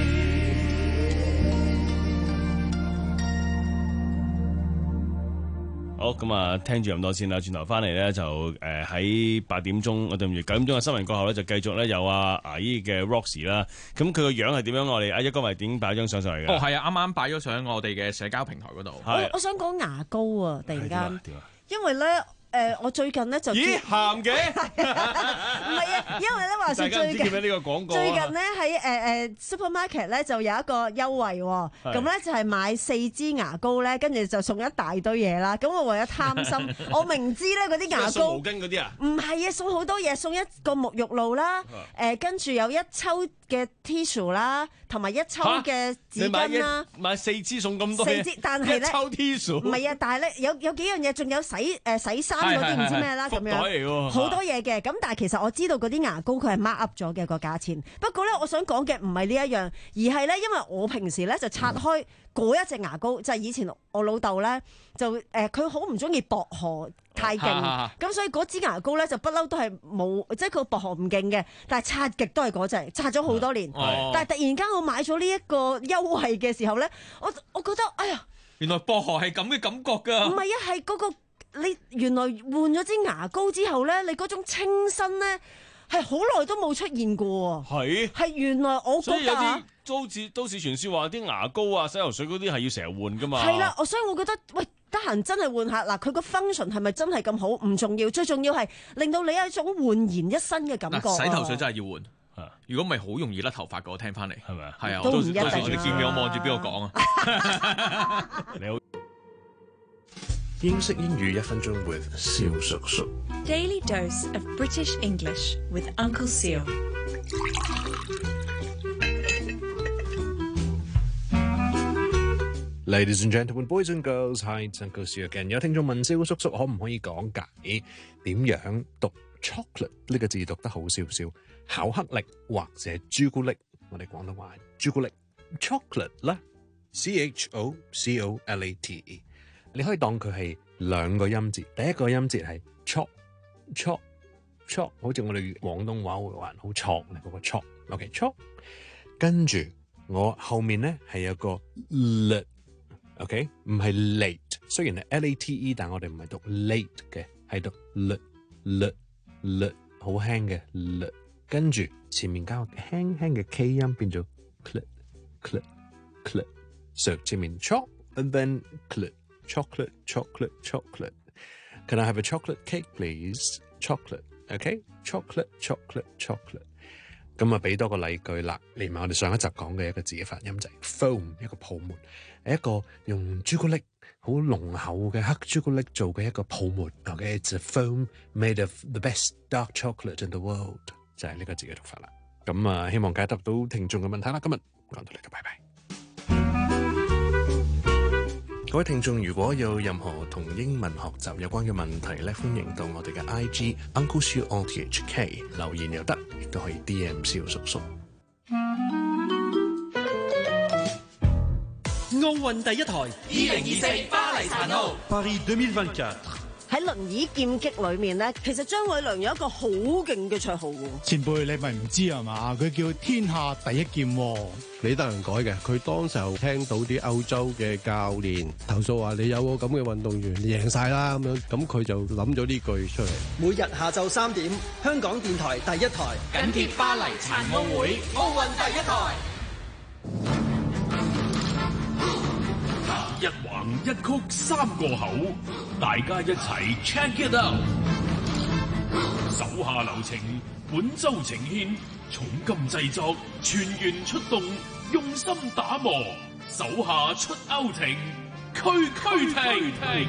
好咁啊，聽住咁多先啦。轉頭翻嚟咧就誒喺八點鐘，我對唔住九點鐘嘅新聞過後咧，就繼續咧有阿牙醫嘅 Roxy 啦。咁佢個樣係點樣？我哋阿一哥咪點擺張相上嚟嘅？ 哦，係啊，啱啱擺咗上我哋嘅社交平台嗰度。 我我想講牙膏啊，突然間，因為咧誒，我最近咧就咦鹹嘅， 唔係啊，因為咧話說大家唔最近知叫咩呢個廣告啊最近咧喺誒誒 supermarket 咧就有一個優惠喎， 係咁咧就係買四支牙膏咧，跟住就送一大堆嘢啦。咁我為咗貪心，我明知咧嗰啲牙膏送毛巾嗰啲啊？ 唔係啊，送好多嘢，送一個沐浴露啦，誒跟住有一抽嘅 tissue 啦，同埋一抽嘅紙巾啦。 買買四支送咁多嘢， 四支，但係咧一抽 tissue 唔係啊，但係咧有有幾樣嘢，仲有洗誒洗衫嗰啲唔知咩啦咁福袋嚟喎樣，好多嘢嘅。咁但係其實我知道嗰啲牙膏佢係 mark up 咗嘅個價錢。不過咧，我想講嘅唔係呢一樣，而係咧，因為我平時咧就拆開嗰一隻牙膏，就係以前我老豆咧就誒佢好唔中意薄荷太勁，咁所以嗰支牙膏咧就不嬲都係冇，即係佢薄荷唔勁嘅，但係擦極都係嗰隻，擦咗好多年。 哦但係突然間我買咗呢一個優惠嘅時候咧，我我覺得哎呀〜 原來薄荷係咁嘅感覺㗎。 唔係啊，係嗰、個你原來換咗支牙膏之後咧，你嗰種清新咧係好耐都冇出現過。 係係原來我所以有覺得啲都市都市傳説話啲牙膏啊、洗頭水嗰啲係要成日換噶嘛。 係啦，我所以我覺得喂，得閒真係換下嗱，佢個 function 係咪真係咁好唔重要，最重要係令到你有一種煥然一新嘅感覺。 洗頭水真係要換。如果唔係好容易甩頭髮嘅，我聽翻嚟係咪啊？係啊， 都唔一定啊到時你見唔見我望住邊個講啊？ 你好。 英式英語一分鐘 with 蕭叔叔。 Daily dose of British English with Uncle Seal. Ladies and gentlemen, boys and girls, hi, it's Uncle Seal again. 有聽眾問蕭叔叔可唔可以講解點樣讀 chocolate 呢個字讀得好少少，巧克力或者朱古力，我哋廣東話朱古力 chocolate 啦 ，C H O C O L A T E。你可以當佢係兩個音節，第一個音節係 chok chok chok， 好似我哋廣東話會話好錯嘅嗰個 chok，OK chok。跟住我後面咧係有個 l，OK 唔係 late， 雖然係 L A T E， 但我哋唔係讀 late 嘅，係讀 l l l， 好輕嘅 l。跟住前面加個輕輕嘅 K 音，變咗 cl cl cl。So 前面 chok and then cl。Chocolate, chocolate, chocolate. Can I have a chocolate cake, please? Chocolate, okay? Chocolate, chocolate, chocolate. 咁啊，俾多個例句啦，連埋我哋上一集講嘅一個字嘅發音就係 foam， 一個泡沫，係一個用朱古力好濃厚嘅黑朱古力做嘅一個泡沫。Okay, it's a foam made of the best dark chocolate in the world。就係呢個字嘅讀法啦。咁啊，希望解答到聽眾嘅問題啦。今日講到呢度，拜拜。 各位聽眾，如果有任何同英文學習有關嘅問題咧，歡迎到我哋嘅 I G Uncle Siu O T H K 留言又得，亦都可以 D M 蕭叔叔。 奧運第一台，二零二四巴黎殘奧 Paris 二零二四。 喺輪椅劍擊裏面咧，其實張偉良有一個好勁嘅綽號喎。 前輩你咪唔知係嘛？佢叫天下第一劍喎。 李德仁改嘅，佢當時候聽到啲歐洲嘅教練投訴話你有個咁嘅運動員你贏晒啦咁樣，咁佢就諗咗呢句出嚟。 每日下晝三點，香港電台第一台緊貼巴黎殘奧會，奧運第一台。 一橫一曲三個口，大家一齊 check it out。手下留情，本周呈獻，重金製作，全員出動，用心打磨，手下出歐情，區區停。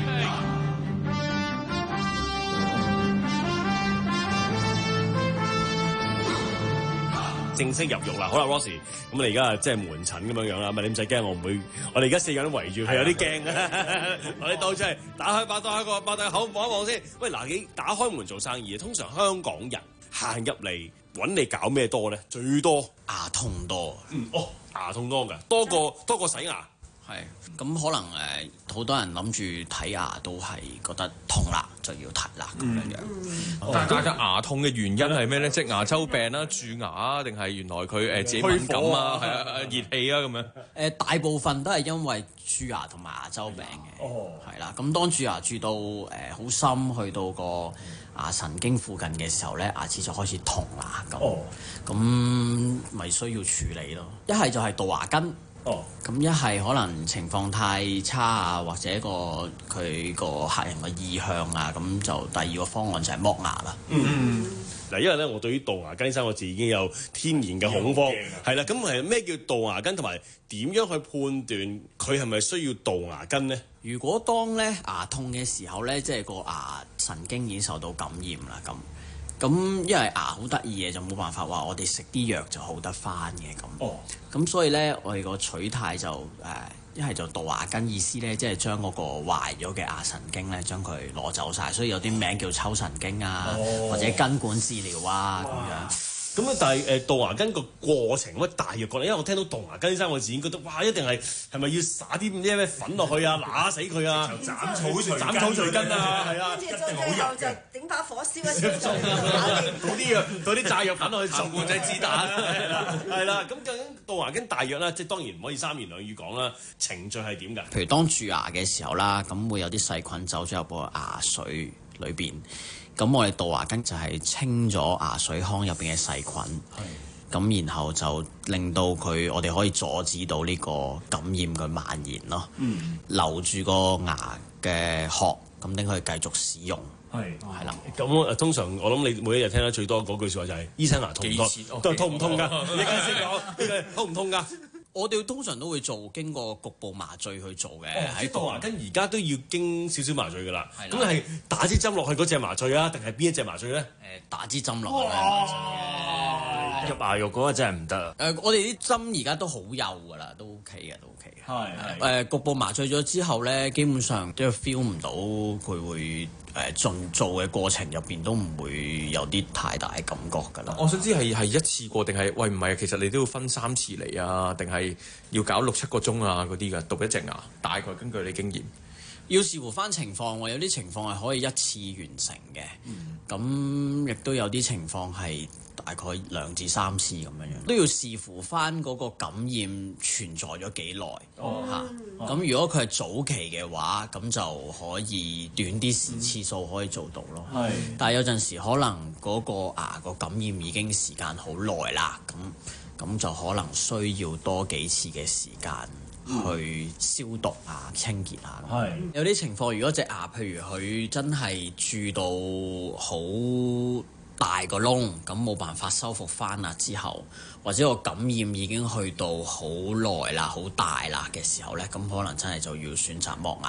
正式入獄啦！好啦 Rosie 咁你而家即係門診咁樣樣啦，咪你唔使驚，我唔會，我哋而家四個人圍住，係有啲驚嘅。我哋當出嚟打開擘開個擘大口望一望先。喂，嗱，你打開門做生意，通常香港人行入嚟揾你搞咩多咧？最多牙痛多。 嗯，哦，牙痛多㗎，多過多過洗牙。 係，咁可能誒，好、呃、多人諗住睇牙都係覺得痛啦，就要睇啦咁樣樣。 嗯嗯、但係牙痛嘅原因係咩咧？即係牙周病啦、蛀牙啊，定係原來佢誒、呃、自己敏感啊、係啊、熱氣啊咁樣？誒、 呃，大部分都係因為蛀牙同埋牙周病嘅。哦，係啦。咁當蛀牙蛀到誒好、呃、深，去到個牙神經附近嘅時候咧，牙齒就開始痛啦。咁，咁咪、哦、需要處理咯。一係就係杜牙根。哦，咁一係可能情況太差啊，或者個佢個客人嘅意向啊，咁就第二個方案就係剝牙啦。 嗯，嗱，因為咧，我對於杜牙根三個字已經有天然嘅恐慌，係啦，咁係咩叫杜牙根，同埋點樣去判斷佢係咪需要杜牙根呢？ 如果當咧牙痛嘅時候咧，即係個牙神經已經受到感染啦，咁。咁因為牙好得意嘅，就冇辦法話我哋食啲藥就好得翻嘅咁。哦，咁所以咧，我哋個取態就誒一係就杜牙根，意思咧，即係將嗰個壞咗嘅牙神經咧，將佢攞走晒。所以有啲名叫抽神經啊，哦、或者根管治療啊咁樣。 咁啊，但係誒杜牙根個過程乜大約講咧？因為我聽到杜牙根呢三個字，已經覺得哇，一定係係咪要撒啲咩咩粉落去啊，揦死佢啊，斬草除斬草除根啊，係啊， 跟住最後就整把火燒一燒， 倒啲啊，倒啲炸藥粉落去，十罐仔子彈，係啦，係啦。咁究竟杜牙根大約咧，即係當然唔可以三言兩語講啦。程序係點㗎？ 譬如當蛀牙嘅時候啦，咁會有啲細菌走咗入個牙水裏邊。咁我哋杜牙根就係清咗牙水腔入邊嘅細菌，咁然後就令到佢我哋可以阻止到呢個感染嘅蔓延咯，嗯、留住個牙嘅殼，咁等佢繼續使用。係係啦， 咁通常我諗你每一日聽得最多嗰句説話就係醫生牙痛唔痛？都痛唔痛㗎？你而家先講，呢個痛唔痛㗎？ 我哋通常都會做經過局部麻醉去做嘅。喺杜牙根而家都要經少少麻醉㗎啦。咁係打支針落去嗰隻麻醉啊，定係邊一隻麻醉咧？誒， 打支針落去麻醉嘅。 入牙肉嗰個真係唔得啊！ 誒，我哋啲針而家都好幼㗎啦，都 OK 嘅，都 OK 嘅。係係。誒，局部麻醉咗之後咧，基本上都 feel 唔到佢會。誒進做嘅過程入邊都唔會有啲太大嘅感覺㗎啦。 我想知係係一次過定係喂唔係？其實你都要分三次嚟啊，定係要搞六七個鐘啊嗰啲㗎？讀一隻牙，大概根據你經驗， 要視乎翻情況喎。有啲情況係可以一次完成嘅，咁亦、嗯、都有啲情況係大概兩至三次咁樣樣，都要視乎翻嗰個感染存在咗幾耐嚇。咁、哦啊、如果佢係早期嘅話，咁就可以短啲時次數可以做到咯。係、嗯，但係有陣時可能嗰個牙個感染已經時間好耐啦，咁咁就可能需要多幾次嘅時間去消毒啊、清潔啊。係、嗯，有啲情況如果隻牙譬如佢真係蛀到好大個窿，咁冇辦法修復翻啦之後，或者個感染已經去到好耐啦、好大啦嘅時候咧，咁可能真係就要選擇剝牙啦。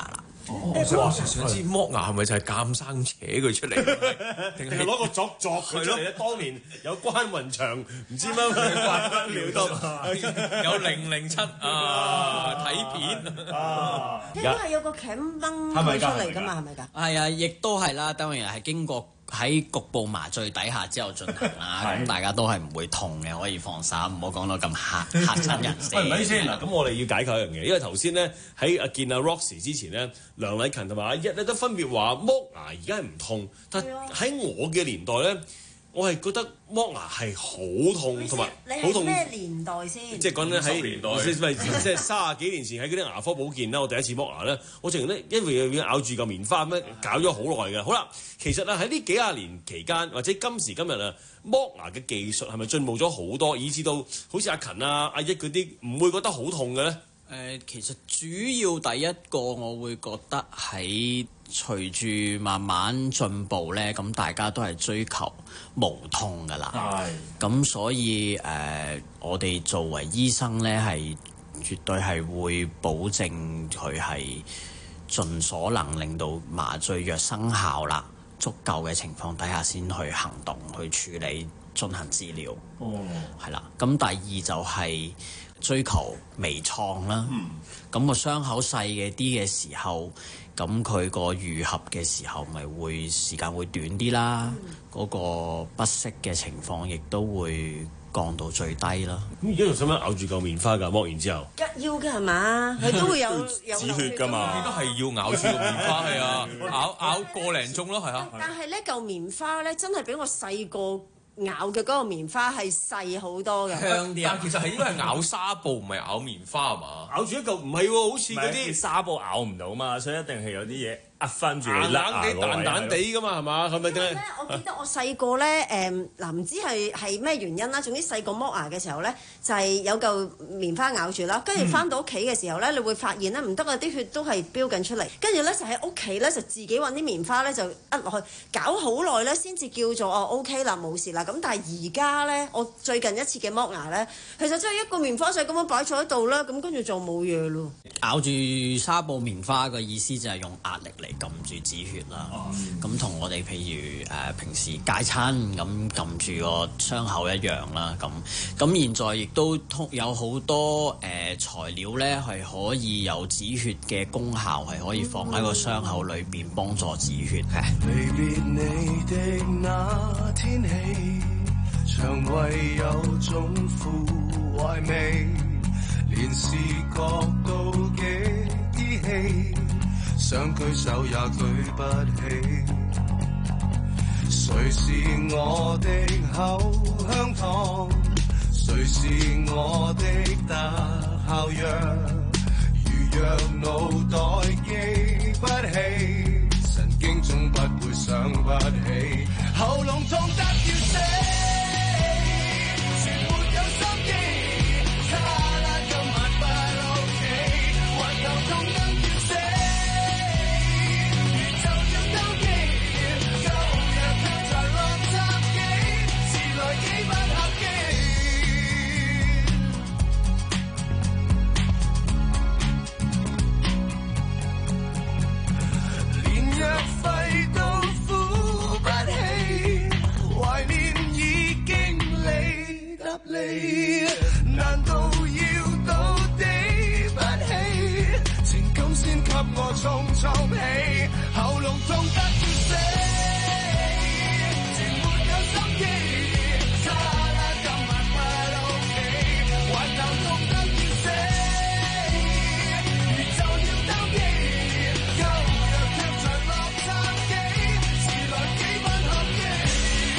我話想知剝牙係咪就係鑑生扯佢出嚟，定係攞個鑿鑿佢出嚟咧？當年有關雲長唔知乜乜刮不了得， 有零零七啊睇片啊，應該係有個鉗掹佢出嚟㗎嘛？係咪㗎？ 係啊，亦都係啦，當然係經過喺局部麻醉底下之後進行啦，咁大家都係唔會痛嘅，可以放心，唔好講到咁嚇嚇親人先。 喂，唔係先嗱，咁我哋要解構一樣嘢，因為頭先咧喺阿見阿 Roxy 之前咧，梁禮勤同埋阿一咧都分別話剝牙而家係唔痛，但喺我嘅年代咧，我係覺得剝牙係好痛同埋好痛。 咩年代先？ 即係講緊喺年代， 即係三十幾年前喺嗰啲牙科保健啦，我第一次剝牙咧，我淨係咧因為要咬住嚿棉花咁樣搞咗好耐嘅。好啦，其實啊喺呢幾廿年期間，或者今時今日啊，剝牙嘅技術係咪進步咗好多，以至到好似阿勤啊、阿益嗰啲唔會覺得好痛嘅咧？誒、 呃，其實主要第一個我會覺得喺隨住慢慢進步咧，咁大家都係追求無痛噶啦。係。咁所以誒、呃，我哋作為醫生咧，係絕對係會保證佢係盡所能令到麻醉藥生效啦，足夠嘅情況底下先去行動去處理進行治療。哦。係啦。咁第二就係追求微創啦。嗯。咁個傷口細嘅啲嘅時候，咁佢個愈合嘅時候，咪會時間會短啲啦。嗰、嗯、個不適嘅情況亦都會降到最低啦。 咁而家仲使唔使咬住嚿棉花㗎？剝完之後， 要嘅係嘛？佢都會有有止血㗎嘛？ 都係要咬住個棉花係啊，咬咬個零鐘咯，係啊。 但係呢嚿棉花咧，真係比我細個咬嘅嗰個棉花係細好多嘅， 香啲啊！其實係應該係咬紗布，唔係咬棉花係嘛？ 咬住一嚿唔係喎，好似嗰啲紗布咬唔到嘛，所以一定係有啲嘢壓翻住你硬甩牙地彈彈地㗎嘛，係嘛？係咪因為咧，我記得我細個咧，誒嗱唔知係係咩原因啦，總之細個剝牙嘅時候咧，就係、是、有嚿棉花咬住啦，跟住翻到屋企嘅時候咧，你會發現咧唔得啊，啲血都係飆緊出嚟，跟住咧就喺屋企咧就自己揾啲棉花咧就壓落去，搞好耐咧先至叫做哦 OK 啦冇事啦，咁但係而家咧，我最近一次嘅剝牙咧，其實真係一個棉花細咁樣擺咗喺度啦，咁跟住就冇嘢咯。 咬住紗布棉花嘅意思就係用壓力嚟撳住止血啦。咁同、嗯、我哋譬如誒、呃、平時戒親咁撳住個傷口一樣啦。咁咁現在亦都有好多誒、呃、材料咧係可以有止血嘅功效，係可以放喺個傷口裏邊幫助止血嘅。 離別你的那天起，腸胃有種腐壞味，連視覺都幾啲氣，想舉手也舉不起。誰是我的口香糖？誰是我的特效藥？如若腦袋記不起，神經總不會想不起，喉嚨痛得要死。難道要到底不起？情感先給我重重起，喉嚨痛得要死，全沒有心機，差啦今晚不 OK， 還頭痛得要死，如就要登機，舊藥卻在洛杉磯，遲來幾分合機。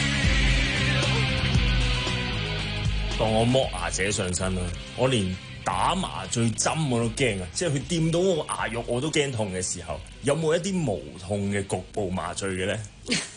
當我剝牙者上身啦，我連打麻醉針我都驚啊！即係佢掂到我牙肉我都驚痛嘅時候，有冇一啲無痛嘅局部麻醉嘅咧？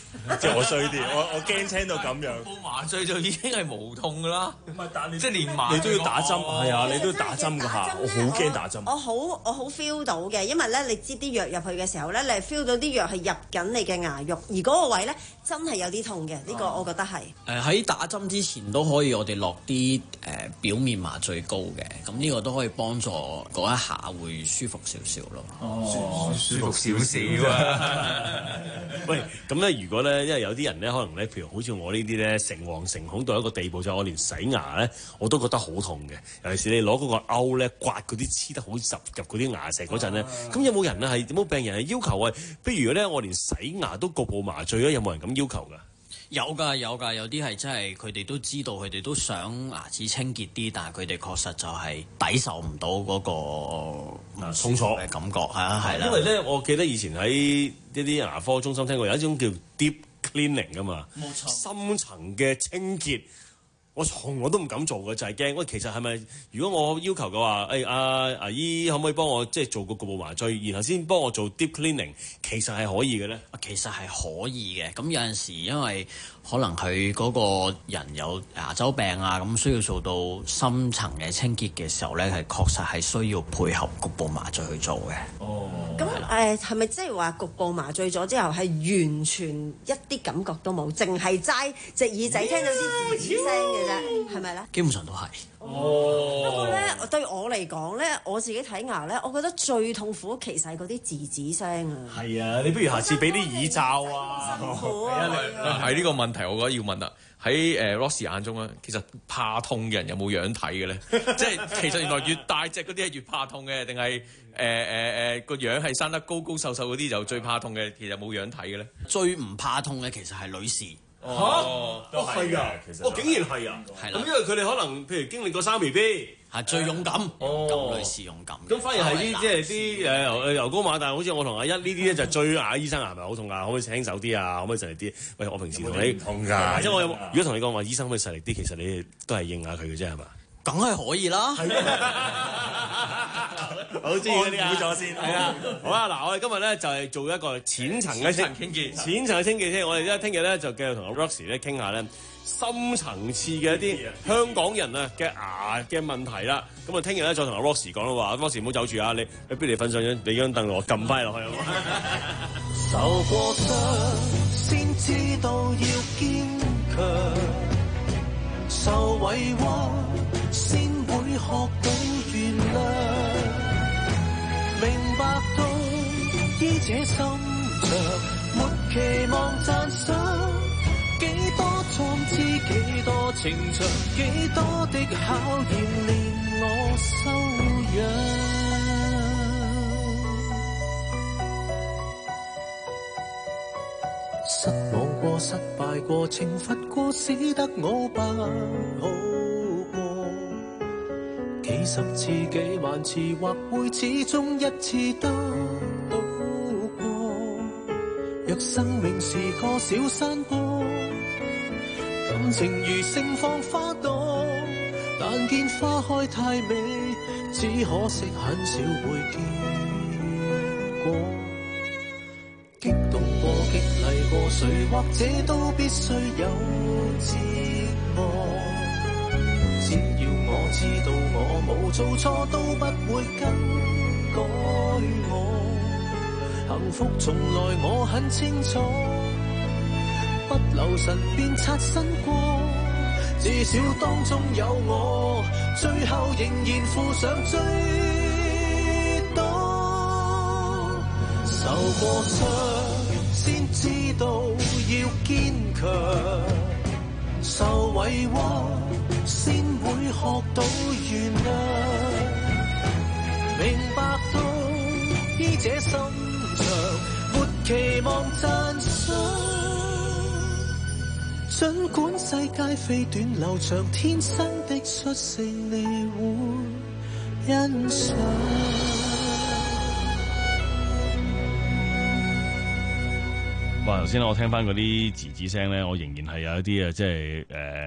即係我衰啲，我我驚聽到咁樣。 局部麻醉就已經係無痛㗎啦， 唔係，但即係連麻你都要打針，係啊，你都要打針㗎嚇，我好驚打針。 我好我好 feel 到嘅，因為咧你擠啲藥入去嘅時候咧，你係 feel 到啲藥係入緊你嘅牙肉，而嗰個位咧真係有啲痛嘅，呢個我覺得係。 誒喺打針之前都可以我哋落啲誒表面麻醉膏嘅，咁呢個都可以幫助嗰一下會舒服少少咯。 哦，舒服少少啊！ 喂，咁咧如果咧，因為有啲人咧，可能咧，譬如好似我呢啲咧，誠惶誠恐到一個地步，就係我連洗牙咧，我都覺得好痛嘅。尤其是你攞嗰個鈎咧，刮嗰啲黐得好實入嗰啲牙石嗰陣咧，咁有冇人啊係有冇病人係要求啊？不如咧，我連洗牙都局部麻醉咧，有冇人咁要求㗎？ 有㗎有㗎，有啲係真係佢哋都知道，佢哋都想牙齒清潔啲，但係佢哋確實就係抵受唔到嗰個痛楚嘅感覺啊，係啦。 因為咧，我記得以前喺一啲牙科中心聽過有一種叫 deep cleaning 㗎嘛， 冇錯， 深層嘅清潔。我從來都唔敢做嘅，就係驚。喂，其實係咪如果我要求嘅話，誒阿阿姨可唔可以幫我即係做個局部麻醉，然後先幫我做 deep cleaning？其實係可以嘅咧。 其實係可以嘅。咁有陣時因為可能佢嗰個人有牙周病啊，咁需要做到深層嘅清潔嘅時候咧，係確實係需要配合局部麻醉去做嘅。 哦。咁誒係咪即係話局部麻醉咗之後係完全一啲感覺都冇，淨係齋隻耳仔聽到啲吱吱聲嘅啫，係咪咧？ 基本上都係。 哦。不過咧，對我嚟講咧，我自己睇牙咧，我覺得最痛苦其實係嗰啲吱吱聲啊。 係啊，你不如下次俾啲耳罩啊。 辛苦啊！ 係呢個問題，我覺得要問啦。喺誒 Ross 眼中咧，其實怕痛嘅人有冇樣睇嘅咧？即係其實原來越大隻嗰啲係越怕痛嘅，定係誒誒誒個樣係生得高高瘦瘦嗰啲就最怕痛嘅？其實冇樣睇嘅咧？ 最唔怕痛嘅其實係女士。 嚇，哦係啊，其實，哦竟然係啊， 係啦， 咁因為佢哋可能譬如經歷過生 B B， 係最勇敢，咁女士勇敢。 咁反而係啲即係啲誒牛牛高馬大，好似我同阿一呢啲咧就最牙醫生係咪好痛㗎？可唔可以輕手啲啊？可唔可以實力啲？喂，我平時同你痛㗎， 即係我有冇？如果同你講話醫生可唔可以實力啲，其實你都係應下佢嘅啫係嘛？ 梗係可以啦。 好中意嗰啲啊！ 咗先， 係啊，好啊！嗱，我哋今日咧就係做一個淺層嘅清潔，淺層嘅清潔先。我哋咧聽日咧就繼續同阿 Roxy 咧傾下咧深層次嘅一啲香港人啊嘅牙嘅問題啦。咁啊，聽日咧再同阿 Roxy 講啦喎，Roxy 唔好走住啊！你你不如你瞓上張你張凳度，我撳翻落去。 受過傷，先知道要堅強；受委屈，先會學到原諒。明白到醫者心腸，沒期望讚賞，幾多壯志，幾多情長，幾多的考驗練我修養。失望過，失敗過，懲罰過，使得我不好過。幾十次幾萬次，或會始終一次得到過。若生命是個小山坡，感情如盛放花朵，但見花開太美，只可惜很少會見過。激動過，激勵過，誰或者都必須有折磨。只要我知道我冇做錯，都不會更改我。幸福從來我很清楚，不留神便擦身過。至少當中有我，最後仍然付上最多。受過傷，先知道要堅強。受委屈，先會學到原諒。明白到醫者心腸，沒期望讚賞。儘管世界飛短流長，天生的出色你會欣賞。 哇！頭先我聽翻嗰啲吱吱聲咧，我仍然係有一啲啊，即係誒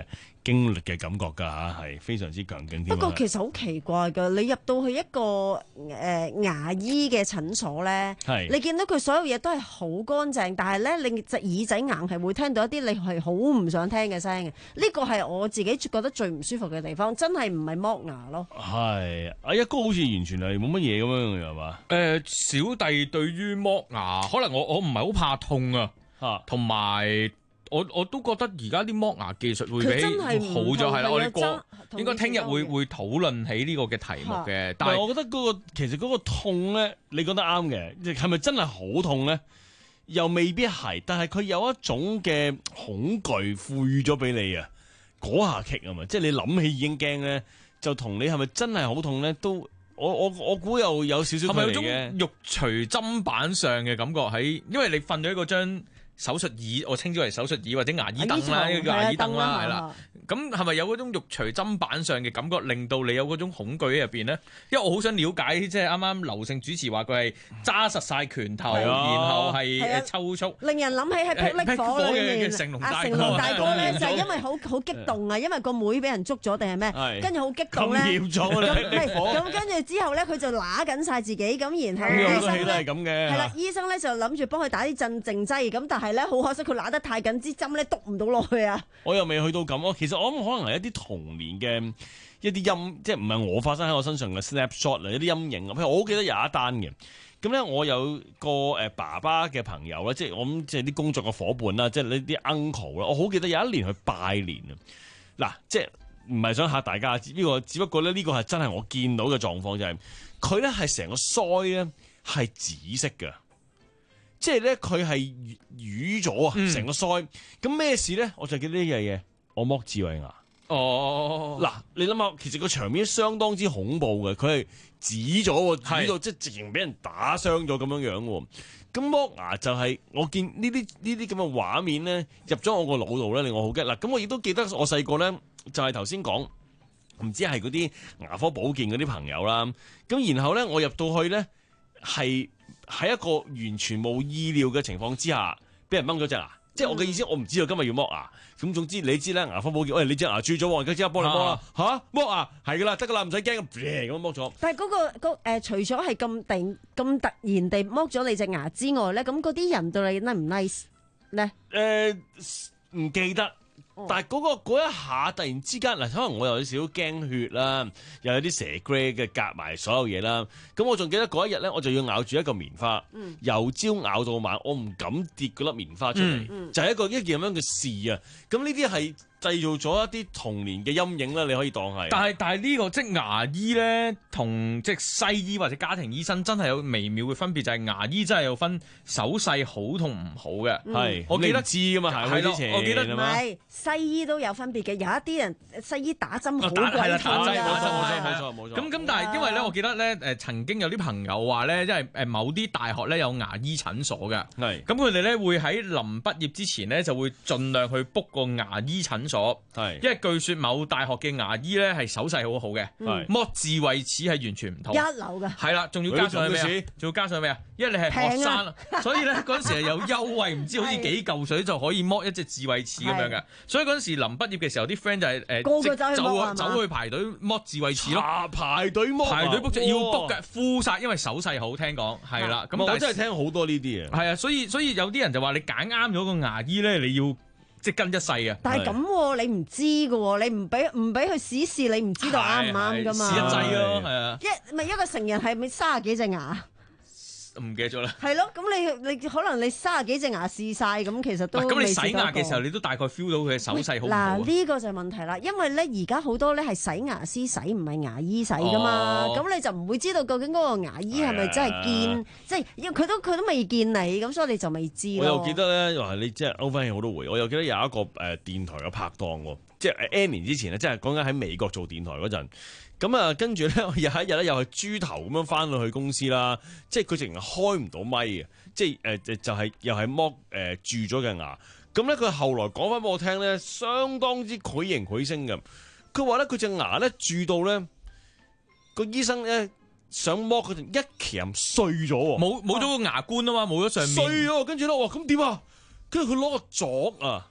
經歷嘅感覺㗎嚇，係非常之強勁添。 不過其實好奇怪㗎，你入到去一個誒、呃、牙醫嘅診所咧，你見到佢所有嘢都係好乾淨，但係咧你隻耳仔硬係會聽到一啲你係好唔想聽嘅聲嘅。呢個係我自己覺得最唔舒服嘅地方，真係唔係剝牙咯。 係阿一哥好似完全係冇乜嘢咁樣嘅係嘛？ 誒、呃，小弟對於剝牙，可能我我唔係好怕痛啊，同埋。我我都覺得而家啲剝牙技術會比好咗，係啦。我哋過應該聽日會會討論起呢個嘅題目嘅。但係我覺得嗰個其實嗰個痛咧，你覺得啱嘅，係咪真係好痛咧？又未必係，但係佢有一種嘅恐懼賦予咗俾你啊！嗰下劇啊嘛，即係你諗起已經驚咧，就同你係咪真係好痛咧？都我我我估又有少少距離嘅。係咪有種肉隨砧板上嘅感覺喺？因為你瞓咗喺嗰張手術椅，我稱之為手術椅或者牙醫凳啦，呢個叫牙醫凳啦，係啦。咁係咪有嗰種肉隨砧板上嘅感覺，令到你有嗰種恐懼喺入邊咧？因為我好想了解，即係啱啱劉勝主持話佢係揸實晒拳頭，然後係誒抽搐， 令人諗起喺霹靂火裏面嘅成龍大哥。 阿成龍大哥咧就係因為好好激動啊，因為個妹俾人捉咗定係咩？跟住好激動咧。 咁嚴重啊！ 咁跟住之後咧，佢就揦緊晒自己，咁然後醫生咧係啦，醫生咧就諗住幫佢打啲鎮靜劑，咁但係咧好可惜，佢揦得太緊，支針咧篤唔到落去啊！ 我又未去到咁咯，其實我諗可能係一啲童年嘅一啲陰，即係唔係我發生喺我身上嘅 snapshot 嚟，一啲陰影。譬如我好記得有一單嘅，咁咧我有個誒爸爸嘅朋友咧，即係我諗即係啲工作嘅伙伴啦，即係呢啲 uncle 啦，我好記得有一年去拜年啊！嗱，即係唔係想嚇大家，呢個只不過咧呢個係真係我見到嘅狀況，就係佢咧係成個腮咧係紫色嘅。即係咧，佢係瘀咗啊！成個腮咁咩事咧？我就記得呢樣嘢，我剝智慧牙。 哦， 嗱，你諗下，其實個場面相當之恐怖嘅，佢係紫咗，紫到即係直情俾人打傷咗咁樣樣喎。咁剝牙就係、是、我見呢啲呢啲咁嘅畫面咧，入咗我個腦度咧，令我好驚。嗱，咁我亦都記得我細個咧，就係頭先講，唔知係嗰啲牙科保健嗰啲朋友啦。咁然後咧，我入到去咧係。喺一個完全冇意料嘅情況之下，俾人掹咗隻牙，即係我嘅意思，我唔知道今日要剝牙。咁總之你知啦，牙科保健，喂，你隻牙蛀咗，而家即刻幫你剝啦嚇，剝牙係噶啦，得噶啦，唔使驚咁，咁剝咗。但係嗰、嗰個、嗰個呃、除咗係咁突咁突然地剝咗你隻牙之外咧，咁嗰啲人對你 nice 唔 nice 咧？誒唔記得。但係嗰、嗰個嗰一下突然之間嗱，可能我又有少少驚血啦，又有啲蛇龜嘅夾埋所有嘢啦。咁我仲記得嗰一日咧，我就要咬住一個棉花，嗯、由朝咬到晚，我唔敢跌嗰粒棉花出嚟，嗯、就係一個一件咁樣嘅事啊。咁呢啲係製造咗一啲童年嘅陰影啦，你可以當係。但係但係呢個即係牙醫咧，同即係西醫或者家庭醫生真係有微妙嘅分別，就係、是、牙醫真係有分手勢好同唔好嘅。係、嗯，我記得知噶嘛，係之前我記得唔係西醫都有分別嘅，有一啲人西醫打針好鬼痛㗎。冇錯冇錯冇錯冇錯。咁咁但係因為咧，我記得咧誒曾經有啲朋友話咧，因為誒某啲大學咧有牙醫診所嘅，係咁佢哋咧會喺臨畢業之前咧就會盡量去 book 個牙醫診所。係，因為據說某大學嘅牙醫咧係手勢好好嘅，剝智慧齒係完全唔同，一流嘅。係啦，仲要加上咩啊？仲要加上咩啊？因為你係學生，所以咧嗰陣時係有優惠，唔知好似幾嚿水就可以剝一隻智慧齒咁樣嘅。所以嗰陣時臨畢業嘅時候，啲 friend 就係誒即走走去排隊剝智慧齒咯，排隊剝，排隊 book 要 book 嘅 full 晒，因為手勢好，聽講係啦。咁我真係聽好多呢啲嘢。係啊，所以所以有啲人就話你揀啱咗個牙醫咧，你要。即跟一世啊！但係咁，你唔知㗎喎，你唔俾唔俾佢試試，你唔知道啱唔啱㗎嘛？試一劑咯，係啊！一咪一個成人係咪三十幾隻牙？唔記得咗啦。係咯，咁你你可能你三十幾隻牙試晒，咁其實都咁你洗牙嘅時候，你都大概 feel 到佢嘅手勢好唔好？嗱，呢個就係問題啦，因為咧而家好多咧係洗牙師洗，唔係牙醫洗㗎嘛，咁、哦、你就唔會知道究竟嗰個牙醫係咪真係見，即係因為佢都佢都未見你，咁所以你就未知。我又記得咧，話你即係勾翻起好多回，我又記得有一個誒電台嘅拍檔喎，即係 N 年之前咧，即係講緊喺美國做電台嗰陣。咁啊，跟住咧，我有一日咧，又係豬頭咁樣翻到去公司啦，即係佢直情開唔到咪嘅，即係誒、呃、就係、是、又係剝誒蛀咗嘅牙。咁咧，佢後來講翻俾我聽咧，相當之繪形繪聲嘅。佢話咧，佢隻牙咧蛀到咧，個醫生咧想剝佢，一鉗碎咗喎，冇冇咗個牙冠啊嘛，冇咗上面碎咗。跟住咧，哇，咁點啊？跟住佢攞個鑿啊！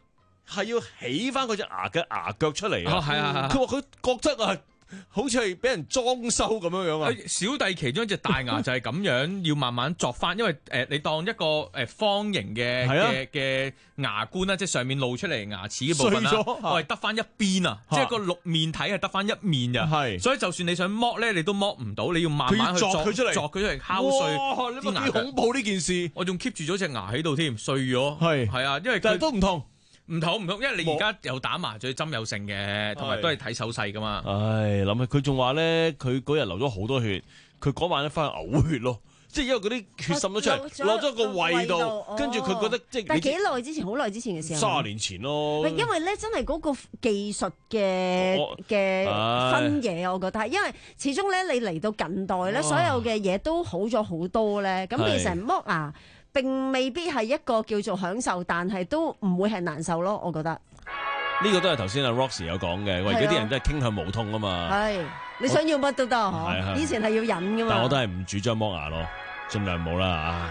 係要起翻佢隻牙嘅牙腳出嚟啊！ 係啊， 佢話佢覺得啊。好似係俾人裝修咁樣樣啊！ 小弟其中一隻大牙就係咁樣，要慢慢鑿翻，因為誒、呃、你當一個誒方形嘅嘅嘅牙冠啦，即係上面露出嚟牙齒嘅部分啦，我係得翻一邊啊，即係個六面體係得翻一面咋，係，所以就算你想剝咧，你都剝唔到，你要慢慢去鑿佢出嚟，鑿佢出嚟敲碎啲牙。 幾恐怖呢件事！ 我仲 keep 住咗隻牙喺度添，碎咗，係係啊，因為但係都唔痛。 唔同唔同，因為你而家有打麻醉針有剩嘅，同埋都係睇手勢噶嘛。 唉，諗起佢仲話咧，佢嗰日流咗好多血，佢嗰晚咧翻去嘔血咯，即係因為嗰啲血滲咗出嚟，落咗個胃度，跟住佢覺得即係。 但係幾耐之前？好耐之前嘅時候。 卅年前咯。 因為咧真係嗰個技術嘅嘅分野，我覺得係，因為始終咧你嚟到近代咧，所有嘅嘢都好咗好多咧，咁變成剝牙。並未必係一個叫做享受，但係都唔會係難受咯，我覺得。 呢個都係頭先阿 Roxy 有講嘅，喂，而家啲人都係傾向無痛啊嘛。 係，你想要乜都得嗬。以前係要忍噶嘛。 但我都係唔主張剝牙咯，盡量冇啦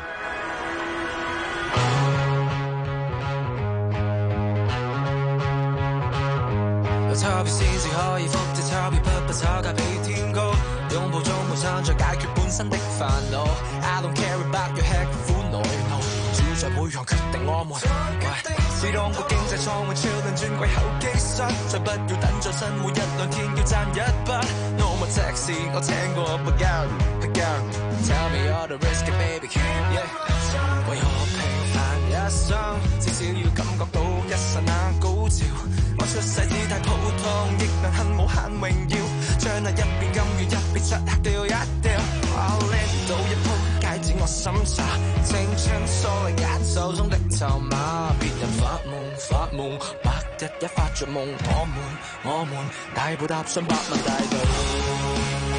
差別先至可以複製，差別不不差價比天高。擁抱中沒撐着解決本身的煩惱。I don't care about your head 苦惱，主在每樣決定我們。喂，試當個經濟艙會超量轉軌後機室，再不要等在身，每一兩天要賺一筆。No more taxi，我請過 pick up，pick up。Tell me all the risky baby，yeah。為何平凡一生，至少要感覺到一剎那高潮。我出世姿態普通，亦能很無限榮耀。將那一邊金與一邊漆黑掉一掉。我拎到一鋪戒指我審查，青春疏離眼手中的籌碼。別人發夢發夢，白日一發着夢。我們我們大步踏上百萬大道。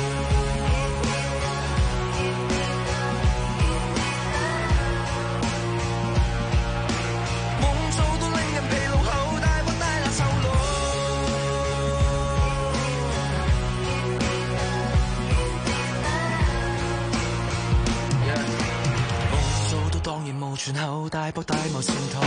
全後大步大步前途。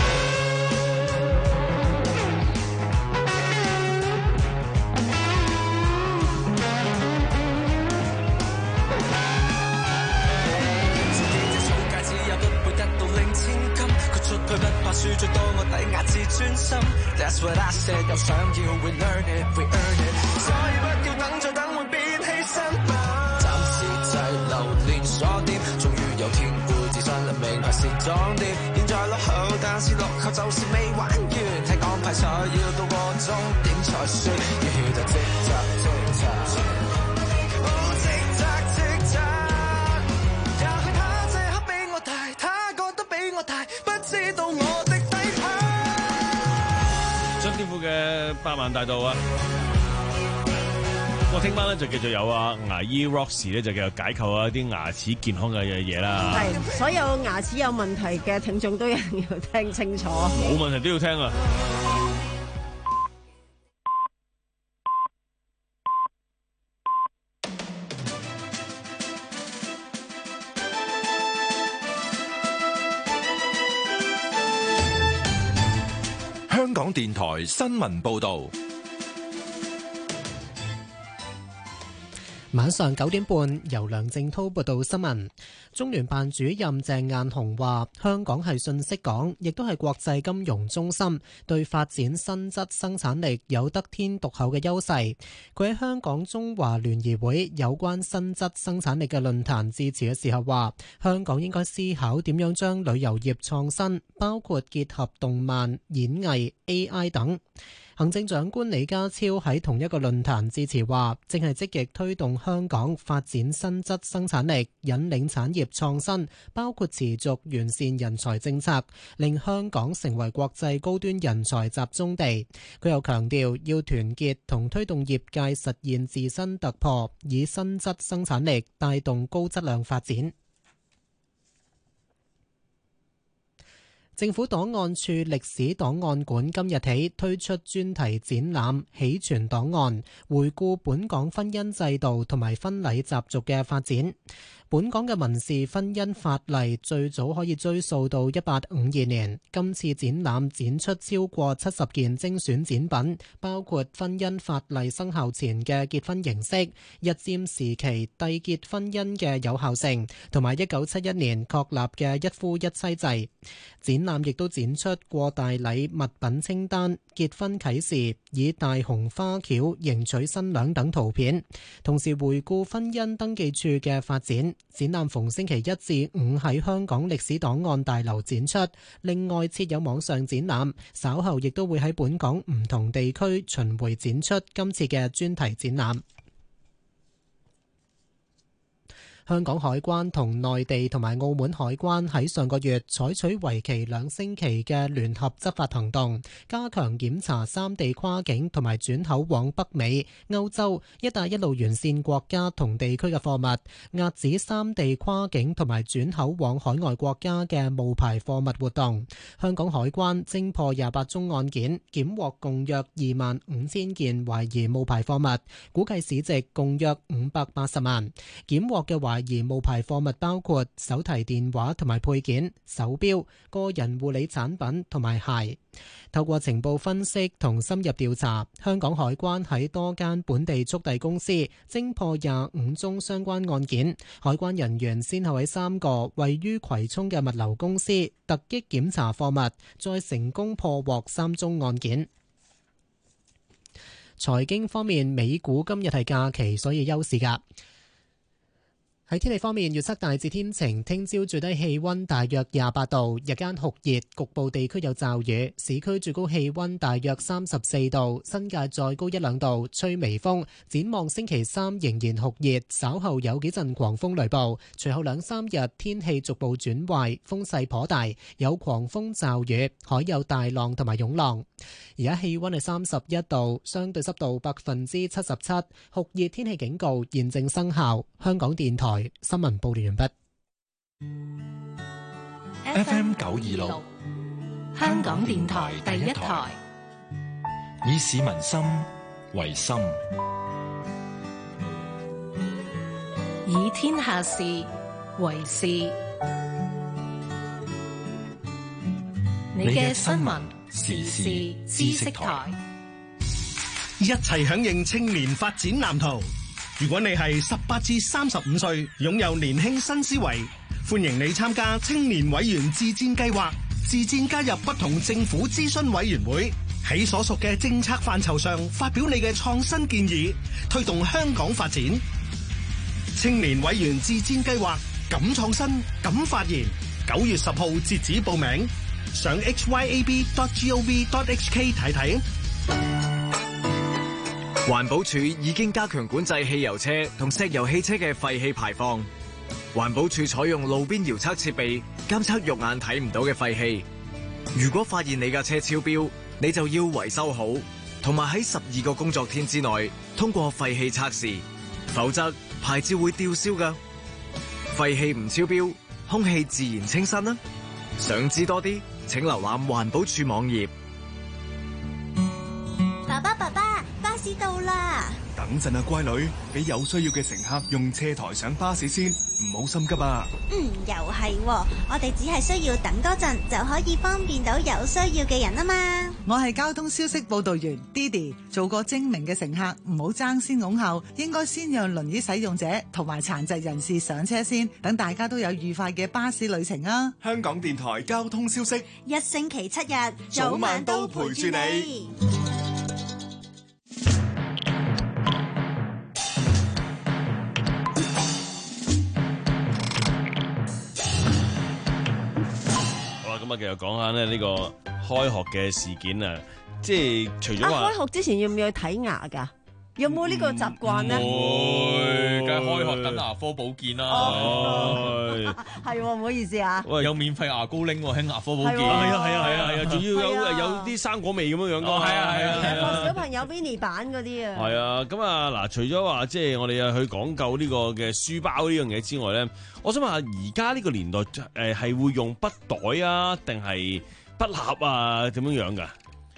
自己這草戒指也不會得到零千金，豁出去不怕輸，最多我抵押自專心。That's what I said， 有想要 we learn it，we earn it， 所以不要等再等會變犧牲品。暫時滯留連鎖店，終於有天會自信黎明還是裝點。現在落後，但是落後就是未玩完。睇講派賽要到個終點才算，要曉得即責即責。哦，即責即責。也許他這刻比我大，他覺得比我大，不知道我的底牌。 張天賦嘅百萬大道啊！我聽晚咧就繼續有啊牙醫 Roxy 咧就繼續解構啊啲牙齒健康嘅嘢啦。 係，所有牙齒有問題嘅聽眾都一定要聽清楚。 冇問題都要聽啊！ 香港電台新聞報導。 晚上九點半，由梁正滔報道新聞。中聯辦主任鄭雁雄話：香港係信息港，亦都係國際金融中心，對發展新質生產力有得天獨厚嘅優勢。佢喺香港中華聯誼會有關新質生產力嘅論壇致辭嘅時候話：香港應該思考點樣將旅遊業創新，包括結合動漫、演藝、A I 等。行政長官李家超喺同一個論壇致辭話，正係積極推動香港發展新質生產力，引領產業創新，包括持續完善人才政策，令香港成為國際高端人才集中地。佢又強調要團結同推動業界實現自身突破，以新質生產力帶動高質量發展。政府檔案處歷史檔案館今日起推出專題展覽《起存檔案》，回顧本港婚姻制度同埋婚禮習俗嘅發展。 本港嘅民事婚姻法例最早可以追溯到一八五二年。今次展覽展出超過七十件精選展品，包括婚姻法例生效前嘅結婚形式、日佔時期締結婚姻嘅有效性，同埋一九七一年確立嘅一夫一妻制。展覽亦都展出過大禮物品清單、結婚啟事、以大紅花轎迎娶新娘等圖片，同時回顧婚姻登記處嘅發展。展覽逢星期一至五喺香港歷史檔案大樓展出，另外設有網上展覽，稍後亦都會喺本港唔同地區巡迴展出今次嘅專題展覽。香港海關同內地同埋澳門海關喺上個月採取為期兩星期嘅聯合執法行動，加強檢查三地跨境同埋轉口往北美、歐洲、一帶一路沿線國家同地區嘅貨物，遏止三地跨境同埋轉口往海外國家嘅冒牌貨物活動。香港海關偵破廿八宗案件，檢獲共約二萬五千件懷疑冒牌貨物，估計市值共約五百八十萬。檢獲嘅懷疑冒牌貨物包括手提電話同埋配件、手錶、個人護理產品同埋鞋。透過情報分析同深入調查，香港海關喺多間本地速遞公司偵破廿五宗相關案件。海關人員先後喺三個位於葵涌嘅物流公司突擊檢查貨物，再成功破獲三宗案件。財經方面，美股今日係假期，所以休市㗎。喺天氣方面，預測大致天晴，聽朝最低氣溫大約廿八度，日間酷熱，局部地區有驟雨。市區最高氣溫大約三十四度，新界再高一兩度，吹微風。展望星期三仍然酷熱，稍後有幾陣狂風雷暴。隨後兩三日天氣逐步轉壞，風勢頗大，有狂風驟雨，海有大浪同埋湧浪。而家氣溫係三十一度，相對濕度百分之七十七，酷熱天氣警告現正生效。香港電台新聞報道完畢。 F M 九二六， 香港電台第一台， 以市民心為心， 以天下事為事。你嘅新聞時事知識台， 一齊響應青年發展藍圖。如果你係十八至三十五歲，擁有年輕新思維，歡迎你參加青年委員自薦計劃，自薦加入不同政府諮詢委員會，喺所屬嘅政策範疇上發表你嘅創新建議，推動香港發展。青年委員自薦計劃，敢創新，敢發言。九月十號截止報名，上 h y a b dot gov dot h k 睇睇。 環保署已經加強管制汽油車同石油汽車嘅廢氣排放。環保署採用路邊遙測設備監測肉眼睇唔到嘅廢氣。如果發現你架車超標，你就要維修好，同埋喺十二個工作天之內通過廢氣測試，否則牌照會吊銷㗎。廢氣唔超標，空氣自然清新啦。想知多啲，請瀏覽環保署網頁。 爸爸爸爸，巴士到啦！ 等陣啊，乖女，俾有需要嘅乘客用車台上巴士先，唔好心急啊。 嗯，又係，我哋只係需要等多陣就可以方便到有需要嘅人啊嘛。 我係交通消息報道員 Didi， 做個精明嘅乘客，唔好爭先恐後，應該先讓輪椅使用者同埋殘疾人士上車先，等大家都有愉快嘅巴士旅程啊！ 香港電台交通消息， 一星期七日， 早晚都陪住你。 咁啊，繼續講下咧呢個開學嘅事件啊，即係除咗話、 啊、開學之前要唔要去睇牙㗎？有冇呢個習慣咧？ 會，梗係開學等牙科保健啦。 係，唔好意思啊。 喂，有免費牙膏拎喎，喺牙科保健。 係啊，係啊，係啊，係啊，仲要有有啲生果味咁樣樣㗎。係啊，係啊，係啊。 小朋友 mini 版嗰啲啊。係啊，咁啊嗱，除咗話即係我哋去講究呢個嘅書包呢樣嘢之外咧，我想問下而家呢個年代誒係會用筆袋啊，定係筆盒啊，點樣樣㗎？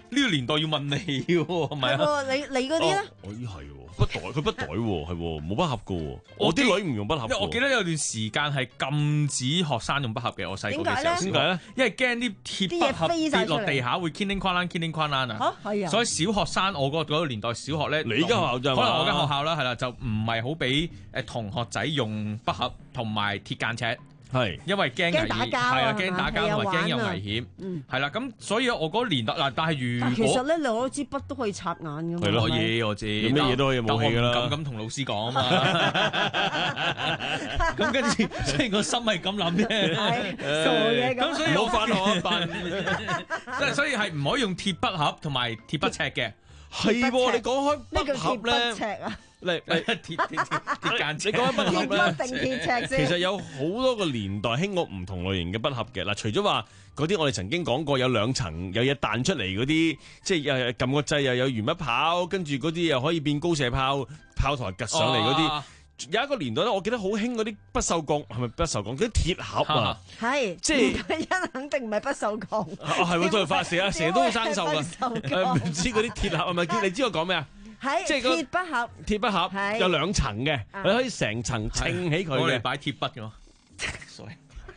呢個年代要問你喎，係咪啊？ 係喎，你你嗰啲咧？ 我咦係喎，筆袋佢筆袋喎，係喎，冇筆盒噶喎。我啲女唔用筆盒喎。 我記得有段時間係禁止學生用筆盒嘅，我細個嘅時候。 點解咧？ 因為驚啲鐵筆盒跌落地下會 killing 框啷 killing 框啷啊！ 嚇係啊！ 所以小學生我嗰嗰個年代小學咧， 你間學校就可能我間學校啦，係啦，就唔係好俾誒同學仔用筆盒同埋鐵間尺。 係， 因為驚驚打交啊， 係啊，驚打交同埋驚有危係啊險， 嗯， 係啦，咁所以我嗰個年代嗱，但係如果但其實咧，你攞支筆都可以插眼㗎嘛， 係咯，可以我知， 咩嘢都可以武器㗎啦， 但我唔敢咁同老師講啊嘛，咁跟住雖然個心係咁諗啫， 傻嘢咁， 咁所以冇翻學笨， 即係所以係唔可以用鐵筆盒同埋鐵筆尺嘅， 係喎，你講開筆盒咧。 尺啊！ 嚟嚟鐵鐵鐵鐵間尺， 你講緊筆盒咧， 鐵筆定鐵尺先。 其實有好多個年代興過唔同類型嘅筆盒嘅嗱，除咗話嗰啲我哋曾經講過有兩層有嘢彈出嚟嗰啲，即係又撳個掣又有鉛筆跑，跟住嗰啲又可以變高射炮，炮台趌上嚟嗰啲。哦有一個年代咧，我記得好興嗰啲不鏽鋼，係咪不鏽鋼？嗰啲鐵盒啊， 係即係一肯定唔係不鏽鋼。 啊係喎，再發射啊，成日都會生鏽㗎。誒唔知嗰啲鐵盒係咪？你知我講咩啊？ 係即係鐵筆盒， 鐵筆盒有兩層嘅，你可以成層撐起佢嘅。 我哋擺鐵筆㗎嘛。sorry，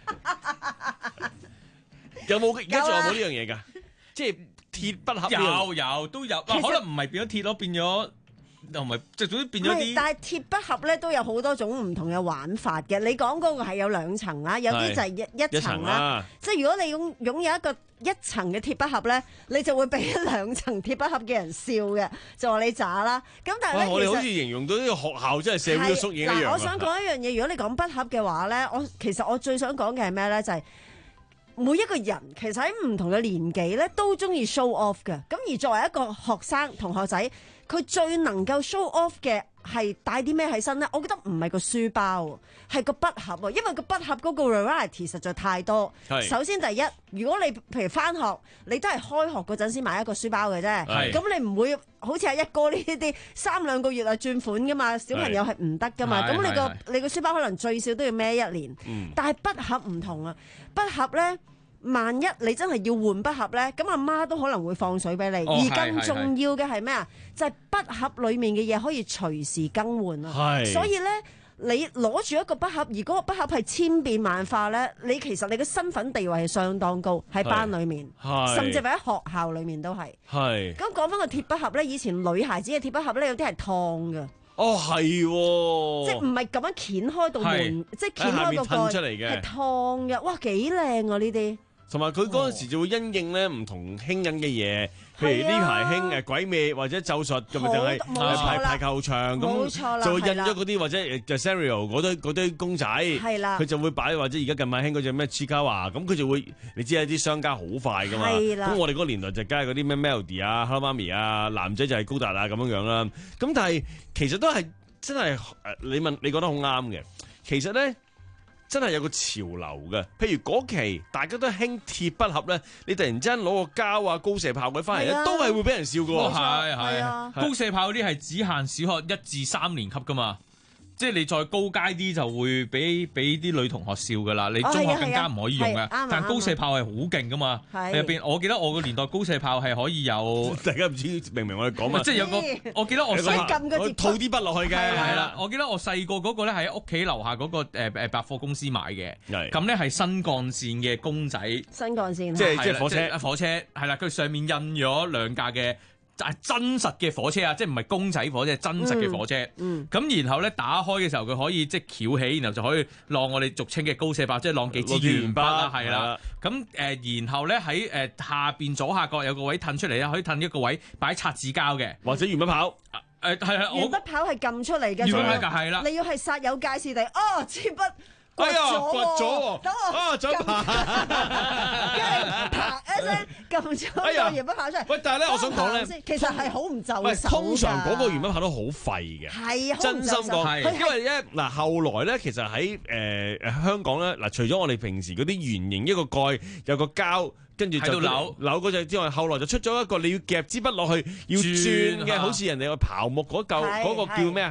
有冇而家仲有冇呢樣嘢㗎？即係鐵筆盒有有都有，可能唔係變咗鐵咯，變咗。又唔係，即係總之變咗啲。 但係鐵筆盒咧都有好多種唔同嘅玩法嘅。你講嗰個係有兩層啦，有啲就係一一層啦。即係如果你擁擁有一個一層嘅鐵筆盒咧，你就會俾兩層鐵筆盒嘅人笑嘅，就話你渣啦。咁但係咧， 我哋好似形容到呢個學校真係社會嘅縮影一樣。 嗱，我想講一樣嘢，如果你講筆盒嘅話咧，我其實我最想講嘅係咩咧？就係每一個人其實喺唔同嘅年紀咧，都中意 show off 嘅。咁而作為一個學生同學仔，佢最能夠 show off 嘅係帶啲咩喺身咧？我覺得唔係個書包，係個筆盒喎。因為個筆盒嗰個 variety 實在太多。首先第一，如果你譬如返學，你都係開學嗰陣先買一個書包嘅啫。咁你唔會好似阿一哥呢啲三兩個月啊轉款噶嘛？小朋友係唔得噶嘛？咁你個你個書包可能最少都要孭一年。嗯、但係筆盒唔同啊，筆盒咧。萬一你真係要換筆盒咧，咁阿媽都可能會放水俾你。 哦、 而更重要嘅係咩啊？就係筆盒裡面嘅嘢可以隨時更換啊！所以咧，你攞住一個筆盒，而嗰個筆盒係千變萬化咧，你其實你嘅身份地位係相當高喺班裡面，甚至係喺學校裡面都係。係。咁講翻個鐵筆盒咧，以前女孩子嘅鐵筆盒咧，有啲係燙嘅。 哦，係喎， 即係唔係咁樣掀開道門，即係掀開個蓋，係燙嘅。哇，幾靚啊呢啲！ 同埋佢嗰陣時就會因應咧唔同興緊嘅嘢，譬如呢排興誒鬼滅或者咒術咁咪就係排排球場咁，就會印咗嗰啲或者就 Sanrio 嗰堆嗰堆公仔，佢就會擺或者而家近排興嗰隻咩 Chiikawa，咁佢就會你知係啲商家好快噶嘛，咁我哋嗰個年代就梗係嗰啲咩 Melody 啊、Hello Mami 啊，男仔就係高達啊咁樣樣啦。咁但係其實都係真係誒，你問你覺得好啱嘅，其實咧。真係有個潮流嘅，譬如嗰期大家都興鐵筆盒咧，你突然之間攞個膠啊高射炮嗰啲翻嚟咧，都係會俾人笑嘅喎。 係係，高射炮嗰啲係只限小學一至三年級噶嘛。即係你再高階啲就會俾俾啲女同學笑㗎啦，你中學更加唔可以用嘅。但高射炮係好勁㗎嘛，入邊我記得我個年代高射炮係可以有，大家唔知明唔明我哋講乜？即係有個，我記得我細個套啲筆落去嘅， 係啦，我記得我細個嗰個咧喺屋企樓下嗰個誒誒百貨公司買嘅，咁咧係新幹線嘅公仔， 新幹線即係即係火車，火車係啦，佢上面印咗兩架嘅。係真實嘅火車啊，即係唔係公仔火車，係真實嘅火車。咁、嗯嗯、然後咧打開嘅時候，佢可以即係翹起，然後就可以晾我哋俗稱嘅高射炮，即係晾幾支鉛筆啦，係啦。咁誒、呃，然後咧喺誒下邊左下角有個位褪出嚟咧，可以褪一個位擺擦紙膠嘅， 或者鉛筆炮。 誒係係， 鉛筆炮係撳出嚟嘅， 鉛筆炮係啦， 你要係煞有介事地，哦，支筆。 哎呀，掘咗喎！ 等我啊，再爬， 跟住啪一聲撳咗個鉛筆炮出嚟。 喂，但係咧，我想講咧， 其實係好唔就手。 通常嗰個鉛筆炮都好廢嘅。 係啊， 真心講，因為咧嗱，後來咧，其實喺誒誒香港咧嗱，除咗我哋平時嗰啲圓形一個蓋有個膠，跟住就扭扭嗰隻之外，後來就出咗一個你要夾支筆落去要轉嘅，好似人哋個刨木嗰嚿嗰個叫咩啊？